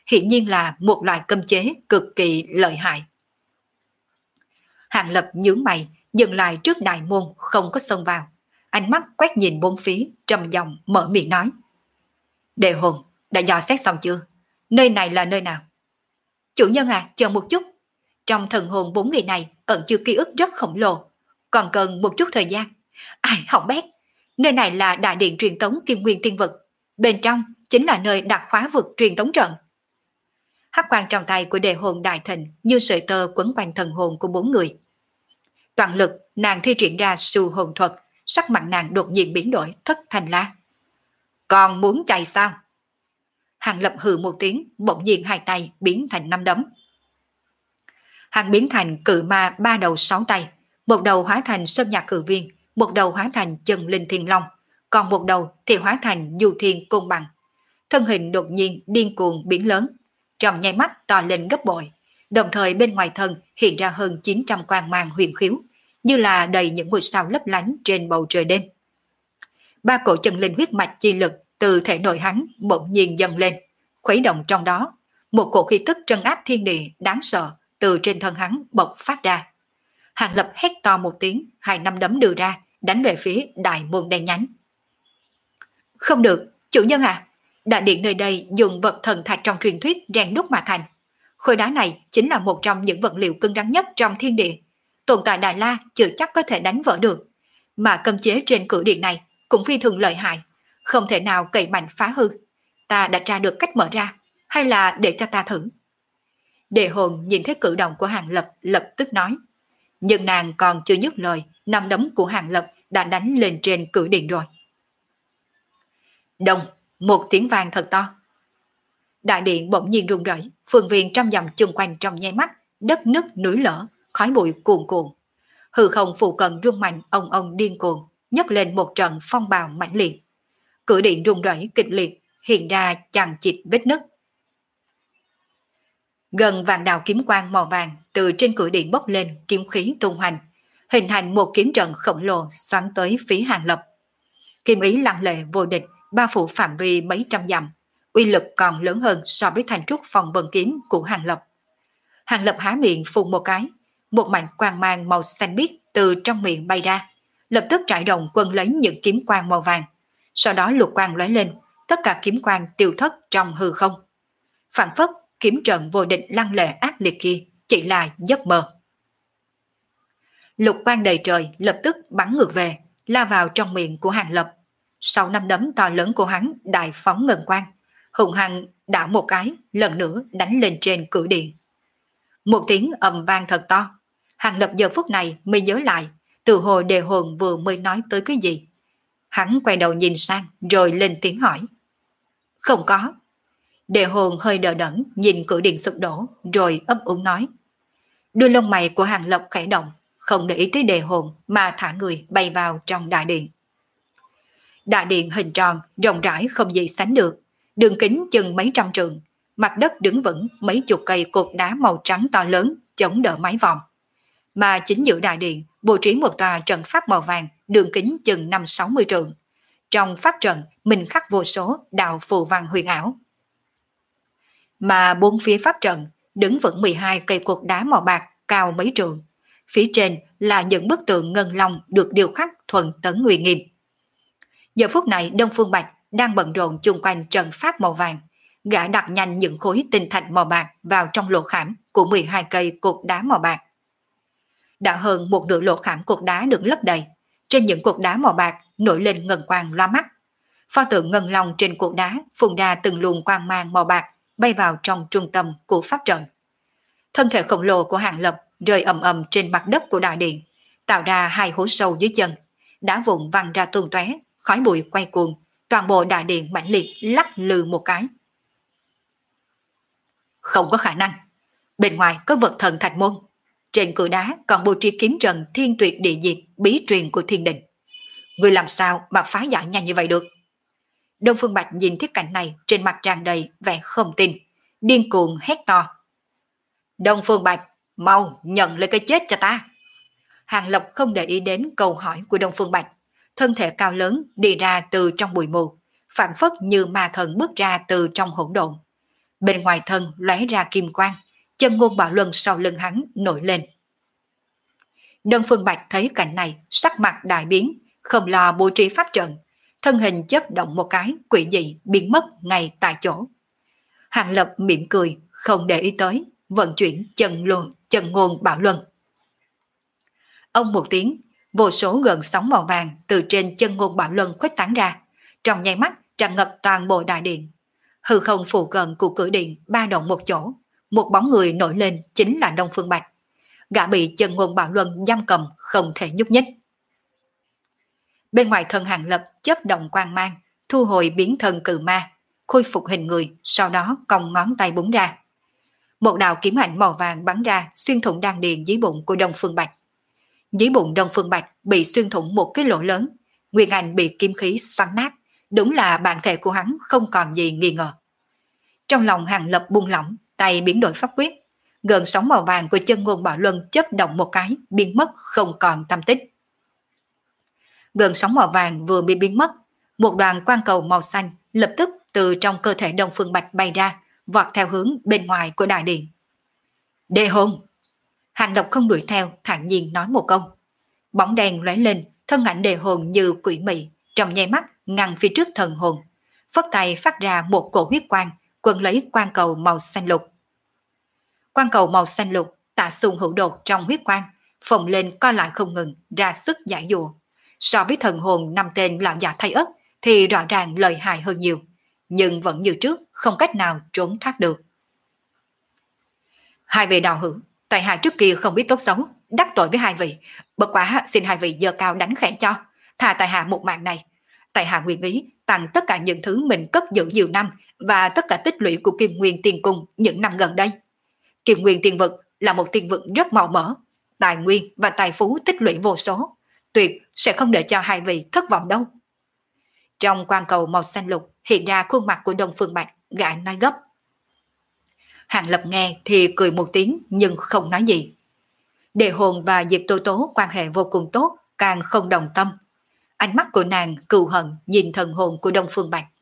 hiển nhiên là một loại cấm chế cực kỳ lợi hại. Hàng Lập nhướng mày, dừng lại trước đại môn không có xông vào. Ánh mắt quét nhìn bốn phía, trầm giọng mở miệng nói. Đề hồn, đã dò xét xong chưa? Nơi này là nơi nào? Chủ nhân à, chờ một chút. Trong thần hồn bốn người này ẩn chứa ký ức rất khổng lồ, còn cần một chút thời gian. Ai hỏng bét, nơi này là đại điện truyền tống Kim Nguyên Tiên Vực, bên trong chính là nơi đặt khóa vực truyền tống trận. Hắc quang trong tay của đề hồn đại thịnh như sợi tơ quấn quanh thần hồn của bốn người. Toàn lực nàng thi triển ra su hồn thuật, sắc mặt nàng đột nhiên biến đổi thất thành la. Còn muốn chạy sao? Hàng Lập hừ một tiếng, bỗng nhiên hai tay biến thành năm đấm. Hàng biến thành cự ma ba đầu sáu tay, một đầu hóa thành sơn nhạc cự viên, một đầu hóa thành chân linh thiên long, còn một đầu thì hóa thành du thiên côn bằng. Thân hình đột nhiên điên cuồng biến lớn, trong nháy mắt to lên gấp bội, đồng thời bên ngoài thân hiện ra hơn chín trăm quang mang huyền khiếu, như là đầy những ngôi sao lấp lánh trên bầu trời đêm. Ba cổ chân linh huyết mạch chi lực từ thể nội hắn bỗng nhiên dâng lên, khuấy động trong đó, một cổ khí tức trấn áp thiên địa đáng sợ từ trên thân hắn bộc phát ra. Hàng Lập hét to một tiếng, hai nắm đấm đưa ra, đánh về phía đại môn đen nhánh. Không được, chủ nhân à, đại điện nơi đây dùng vật thần thạch trong truyền thuyết rèn đúc mà thành. Khối đá này chính là một trong những vật liệu cứng rắn nhất trong thiên địa. Tồn tại Đại La chưa chắc có thể đánh vỡ được. Mà cấm chế trên cửa điện này cũng phi thường lợi hại, không thể nào cậy mạnh phá hư. Ta đã tra được cách mở ra, hay là để cho ta thử? Đề hồn nhìn thấy cử động của Hàng Lập lập tức nói. Nhưng nàng còn chưa dứt lời, nắm đấm của Hàng Lập đã đánh lên trên cửa điện rồi. Đông, một tiếng vang thật to. Đại điện bỗng nhiên rung rẩy, phương viên trăm dặm chung quanh trong nháy mắt, đất nứt núi lở, khói bụi cuồn cuộn. Hư không phụ cận rung mạnh ông ông điên cuồng, nhấc lên một trận phong bào mãnh liệt. Cửa điện rung rẩy kịch liệt, hiện ra chằng chịt vết nứt. Gần vạn đạo kiếm quang màu vàng từ trên cửa điện bốc lên, kiếm khí tung hoành, hình thành một kiếm trận khổng lồ xoắn tới phía Hàng Lập. Kiếm ý lăng lệ vô địch, bao phủ phạm vi mấy trăm dặm, uy lực còn lớn hơn so với thanh trúc phòng vân kiếm của Hàng Lập. Hàng Lập há miệng phun một cái, một mảnh quang mang màu xanh biếc từ trong miệng bay ra, lập tức trải rộng quân lấy những kiếm quang màu vàng. Sau đó lục quang lóe lên, tất cả kiếm quang tiêu thất trong hư không. Phản phất kiếm trận vô địch lăng lệ ác liệt kia chỉ là giấc mơ. Lục quang đầy trời lập tức bắn ngược về, la vào trong miệng của Hàng Lập. Sau năm đấm to lớn của hắn đại phóng ngân quang, hùng hăng đảo một cái, lần nữa đánh lên trên cửa điện. Một tiếng ầm vang thật to. Hàng Lập giờ phút này mới nhớ lại, từ hồi đề hồn vừa mới nói tới cái gì. Hắn quay đầu nhìn sang rồi lên tiếng hỏi. Không có. Đề hồn hơi đờ đẫn nhìn cửa điện sụp đổ rồi ấp úng nói. Đôi lông mày của Hàng Lập khẽ động, không để ý tới đề hồn mà thả người bay vào trong đại điện. Đại điện hình tròn, rộng rãi không gì sánh được, đường kính chừng mấy trăm trượng, mặt đất đứng vững mấy chục cây cột đá màu trắng to lớn chống đỡ mái vòm. Mà chính giữa đại điện bố trí một tòa trận pháp màu vàng đường kính chừng năm sáu mươi trượng. Trong pháp trận mình khắc vô số đạo phù văn huyền ảo. Mà bốn phía pháp trận đứng vững mười hai cây cột đá màu bạc cao mấy trượng. Phía trên là những bức tượng ngân long được điêu khắc thuần tấn nguy nghiêm. Giờ phút này Đông Phương Bạch đang bận rộn chung quanh trận pháp màu vàng, gã đặt nhanh những khối tinh thạch màu bạc vào trong lỗ khảm của mười hai cây cột đá màu bạc. Đã hơn một nửa lỗ khảm cột đá được lấp đầy, trên những cột đá màu bạc nổi lên ngân quang loa mắt. Pho tượng ngân long trên cột đá phun ra từng luồng quang mang màu bạc bay vào trong trung tâm của pháp trận. Thân thể khổng lồ của Hàng Lập rơi ầm ầm trên mặt đất của đại điện, tạo ra hai hố sâu dưới chân, đá vụn văng ra tung tóe, khói bụi quay cuồng, toàn bộ đại điện mãnh liệt lắc lư một cái. Không có khả năng, bên ngoài có vật thần thạch môn, trên cửa đá còn bố trí kiếm trận thiên tuyệt địa diệt bí truyền của thiên đình. Người làm sao mà phá giải nhanh như vậy được? Đông Phương Bạch nhìn thấy cảnh này trên mặt tràn đầy vẻ không tin, điên cuồng hét to. Đông Phương Bạch, mau nhận lấy cái chết cho ta. Hàng Lập không để ý đến câu hỏi của Đông Phương Bạch, thân thể cao lớn đi ra từ trong bụi mù, phản phất như ma thần bước ra từ trong hỗn độn. bên ngoài thân lóe ra kim quang, chân ngôn bảo luân sau lưng hắn nổi lên. Đơn Phương Bạch thấy cảnh này, sắc mặt đại biến, không lo bố trí pháp trận, thân hình chớp động một cái, quỷ dị biến mất ngay tại chỗ. Hàng Lập mỉm cười, không để ý tới, vận chuyển chân luân, chân ngôn bảo luân. Ông một tiếng, vô số gần sóng màu vàng từ trên chân ngôn bảo luân khuếch tán ra, trong nháy mắt tràn ngập toàn bộ đại điện. Hư không phụ cận của cửa điện ba động một chỗ, một bóng người nổi lên chính là Đông Phương Bạch. Gã bị chân ngôn bảo luân giam cầm không thể nhúc nhích. Bên ngoài thân Hàng Lập chớp động quang mang, thu hồi biến thân cự ma, khôi phục hình người, sau đó cong ngón tay búng ra. Một đạo kiếm ảnh màu vàng bắn ra xuyên thủng đan điền dưới bụng của Đông Phương Bạch. Dưới bụng Đông Phương Bạch bị xuyên thủng một cái lỗ lớn, nguyên ảnh bị kiếm khí xoắn nát, đúng là bản thể của hắn không còn gì nghi ngờ. Trong lòng Hàng Lập buông lỏng, tay biến đổi pháp quyết, gần sóng màu vàng của chân ngôn bảo luân chớp động một cái, biến mất không còn tâm tích. Gần sóng màu vàng vừa bị biến mất, một đoàn quang cầu màu xanh lập tức từ trong cơ thể Đông Phương Bạch bay ra, vọt theo hướng bên ngoài của đại điện. Đề hồn! Hàng Lập không đuổi theo, thản nhiên nói một câu. Bóng đèn lóe lên, thân ảnh đề hồn như quỷ mị, trong nháy mắt ngăn phía trước thần hồn, phất tay phát ra một cổ huyết quang, quấn lấy quang cầu màu xanh lục. Quang cầu màu xanh lục tạ xung hữu đột trong huyết quang, phồng lên co lại không ngừng, ra sức giải dụa. So với thần hồn năm tên lão già thay ớt thì rõ ràng lợi hại hơn nhiều, nhưng vẫn như trước không cách nào trốn thoát được. Hai vị đạo hữu, tại hạ trước kia không biết tốt xấu, đắc tội với hai vị, bất quá xin hai vị giơ cao đánh khẽ cho, thà tại hạ một mạng này. Tại hạ nguyện ý tặng tất cả những thứ mình cất giữ nhiều năm và tất cả tích lũy của Kim Nguyên Tiên Cung những năm gần đây. Kim Nguyên Tiên Vực là một tiên vực rất màu mỡ, tài nguyên và tài phú tích lũy vô số, tuyệt sẽ không để cho hai vị thất vọng đâu. Trong quang cầu màu xanh lục hiện ra khuôn mặt của Đông Phương Bạch, gã nói gấp. Hàng Lập nghe thì cười một tiếng nhưng không nói gì. Đề hồn và Diệp Tố Tố quan hệ vô cùng tốt, càng không đồng tâm. Ánh mắt của nàng cừu hận nhìn thần hồn của Đông Phương Bạch.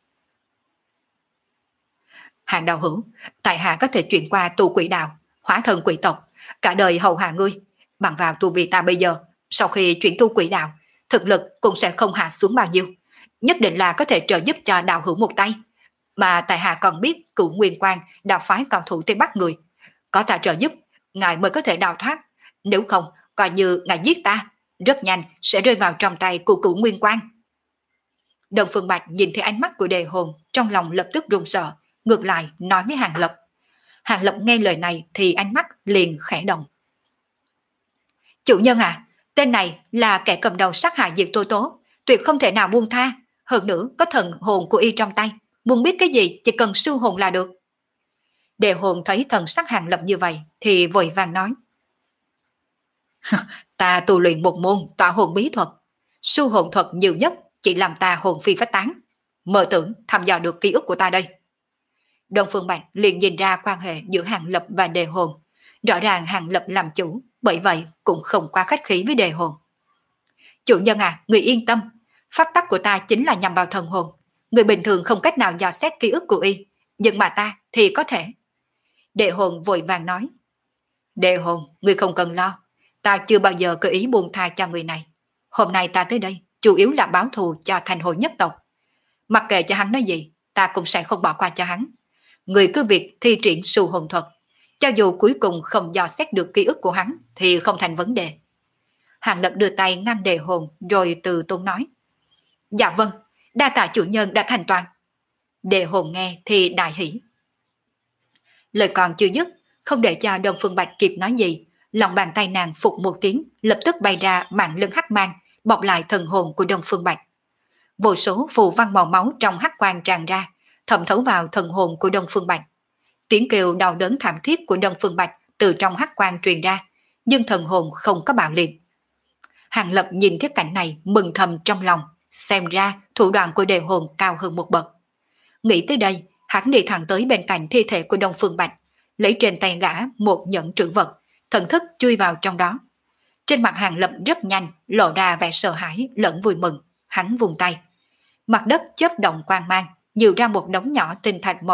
Hàng đạo hữu, tại hạ có thể chuyển qua tu quỷ đạo, hóa thân quỷ tộc, cả đời hầu hạ ngươi. Bằng vào tu vi ta bây giờ, sau khi chuyển tu quỷ đạo, thực lực cũng sẽ không hạ xuống bao nhiêu. Nhất định là có thể trợ giúp cho đạo hữu một tay. Mà tại hạ còn biết Cửu Nguyên Quang đạo phái cao thủ Tây Bắc người. Có ta trợ giúp, ngài mới có thể đào thoát. Nếu không, coi như ngài giết ta, rất nhanh sẽ rơi vào trong tay của Cửu Nguyên Quang. Đông Phương Bạch nhìn thấy ánh mắt của đề hồn, trong lòng lập tức run sợ, ngược lại nói với Hàng Lập. Hàng Lập nghe lời này thì ánh mắt liền khẽ động. Chủ nhân à, tên này là kẻ cầm đầu sát hại Diệp Tố Tố, tuyệt không thể nào buông tha. Hơn nữa có thần hồn của y trong tay, muốn biết cái gì chỉ cần sưu hồn là được. Đề hồn thấy thần sắc Hàng Lập như vậy thì vội vàng nói. Ta tu luyện một môn tọa hồn bí thuật, sưu hồn thuật nhiều nhất chỉ làm ta hồn phi phách tán. Mơ tưởng thăm dò được ký ức của ta đây. Đông Phương Bạch liền nhìn ra quan hệ giữa Hàng Lập và đề hồn. Rõ ràng Hàng Lập làm chủ, bởi vậy cũng không quá khách khí với đề hồn. Chủ nhân à, người yên tâm, pháp tắc của ta chính là nhằm vào thần hồn. Người bình thường không cách nào dò xét ký ức của y, nhưng mà ta thì có thể. Đề hồn vội vàng nói. Đề hồn, người không cần lo, ta chưa bao giờ có ý buông tha cho người này. Hôm nay ta tới đây, chủ yếu là báo thù cho thành hội nhất tộc. Mặc kệ cho hắn nói gì, ta cũng sẽ không bỏ qua cho hắn. Người cứ việc thi triển sưu hồn thuật, cho dù cuối cùng không dò xét được ký ức của hắn thì không thành vấn đề. Hàng Lập đưa tay ngăn đề hồn rồi từ tốn nói. Dạ vâng, đa tạ chủ nhân đã thành toàn. Đề hồn nghe thì đại hỉ. Lời còn chưa dứt, không để cho Đông Phương Bạch kịp nói gì, lòng bàn tay nàng phục một tiếng, lập tức bay ra mạng lưng hắc mang, bọc lại thần hồn của Đông Phương Bạch. Vô số phù văn màu máu trong hắc quang tràn ra, thẩm thấu vào thần hồn của Đông Phương Bạch. Tiếng kêu đau đớn thảm thiết của Đông Phương Bạch từ trong hắc quang truyền ra, nhưng thần hồn không có bạo liệt. Hàng Lập nhìn thấy cảnh này mừng thầm trong lòng, xem ra thủ đoạn của đề hồn cao hơn một bậc. Nghĩ tới đây, hắn đi thẳng tới bên cạnh thi thể của Đông Phương Bạch, lấy trên tay gã một nhẫn trữ vật, thần thức chui vào trong đó. Trên mặt Hàng Lập rất nhanh lộ ra vẻ sợ hãi lẫn vui mừng, hắn vùng tay. Mặt đất chớp động quang mang, nhiều ra một đống nhỏ tinh thạch màu bạc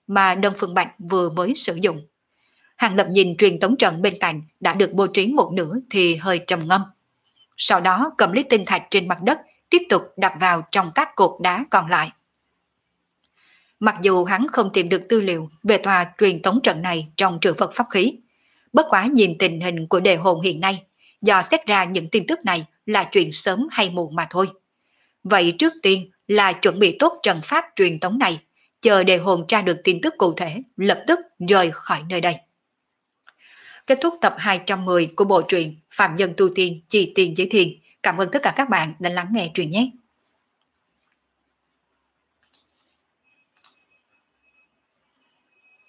mà Đơn Phương Bạch vừa mới sử dụng. Hàng Lập nhìn truyền tống trận bên cạnh đã được bố trí một nửa thì hơi trầm ngâm. Sau đó cầm lấy tinh thạch trên mặt đất tiếp tục đặt vào trong các cột đá còn lại. Mặc dù hắn không tìm được tư liệu về tòa truyền tống trận này trong trữ vật pháp khí, bất quá nhìn tình hình của đề hồn hiện nay, dò xét ra những tin tức này là chuyện sớm hay muộn mà thôi. Vậy trước tiên là chuẩn bị tốt trận pháp truyền tống này, chờ đề hồn tra được tin tức cụ thể, lập tức rời khỏi nơi đây. Kết thúc tập hai trăm mười của bộ truyện Phạm Nhân Tu Tiên Chi Tiên Giới Thiền. Cảm ơn tất cả các bạn đã lắng nghe truyện nhé.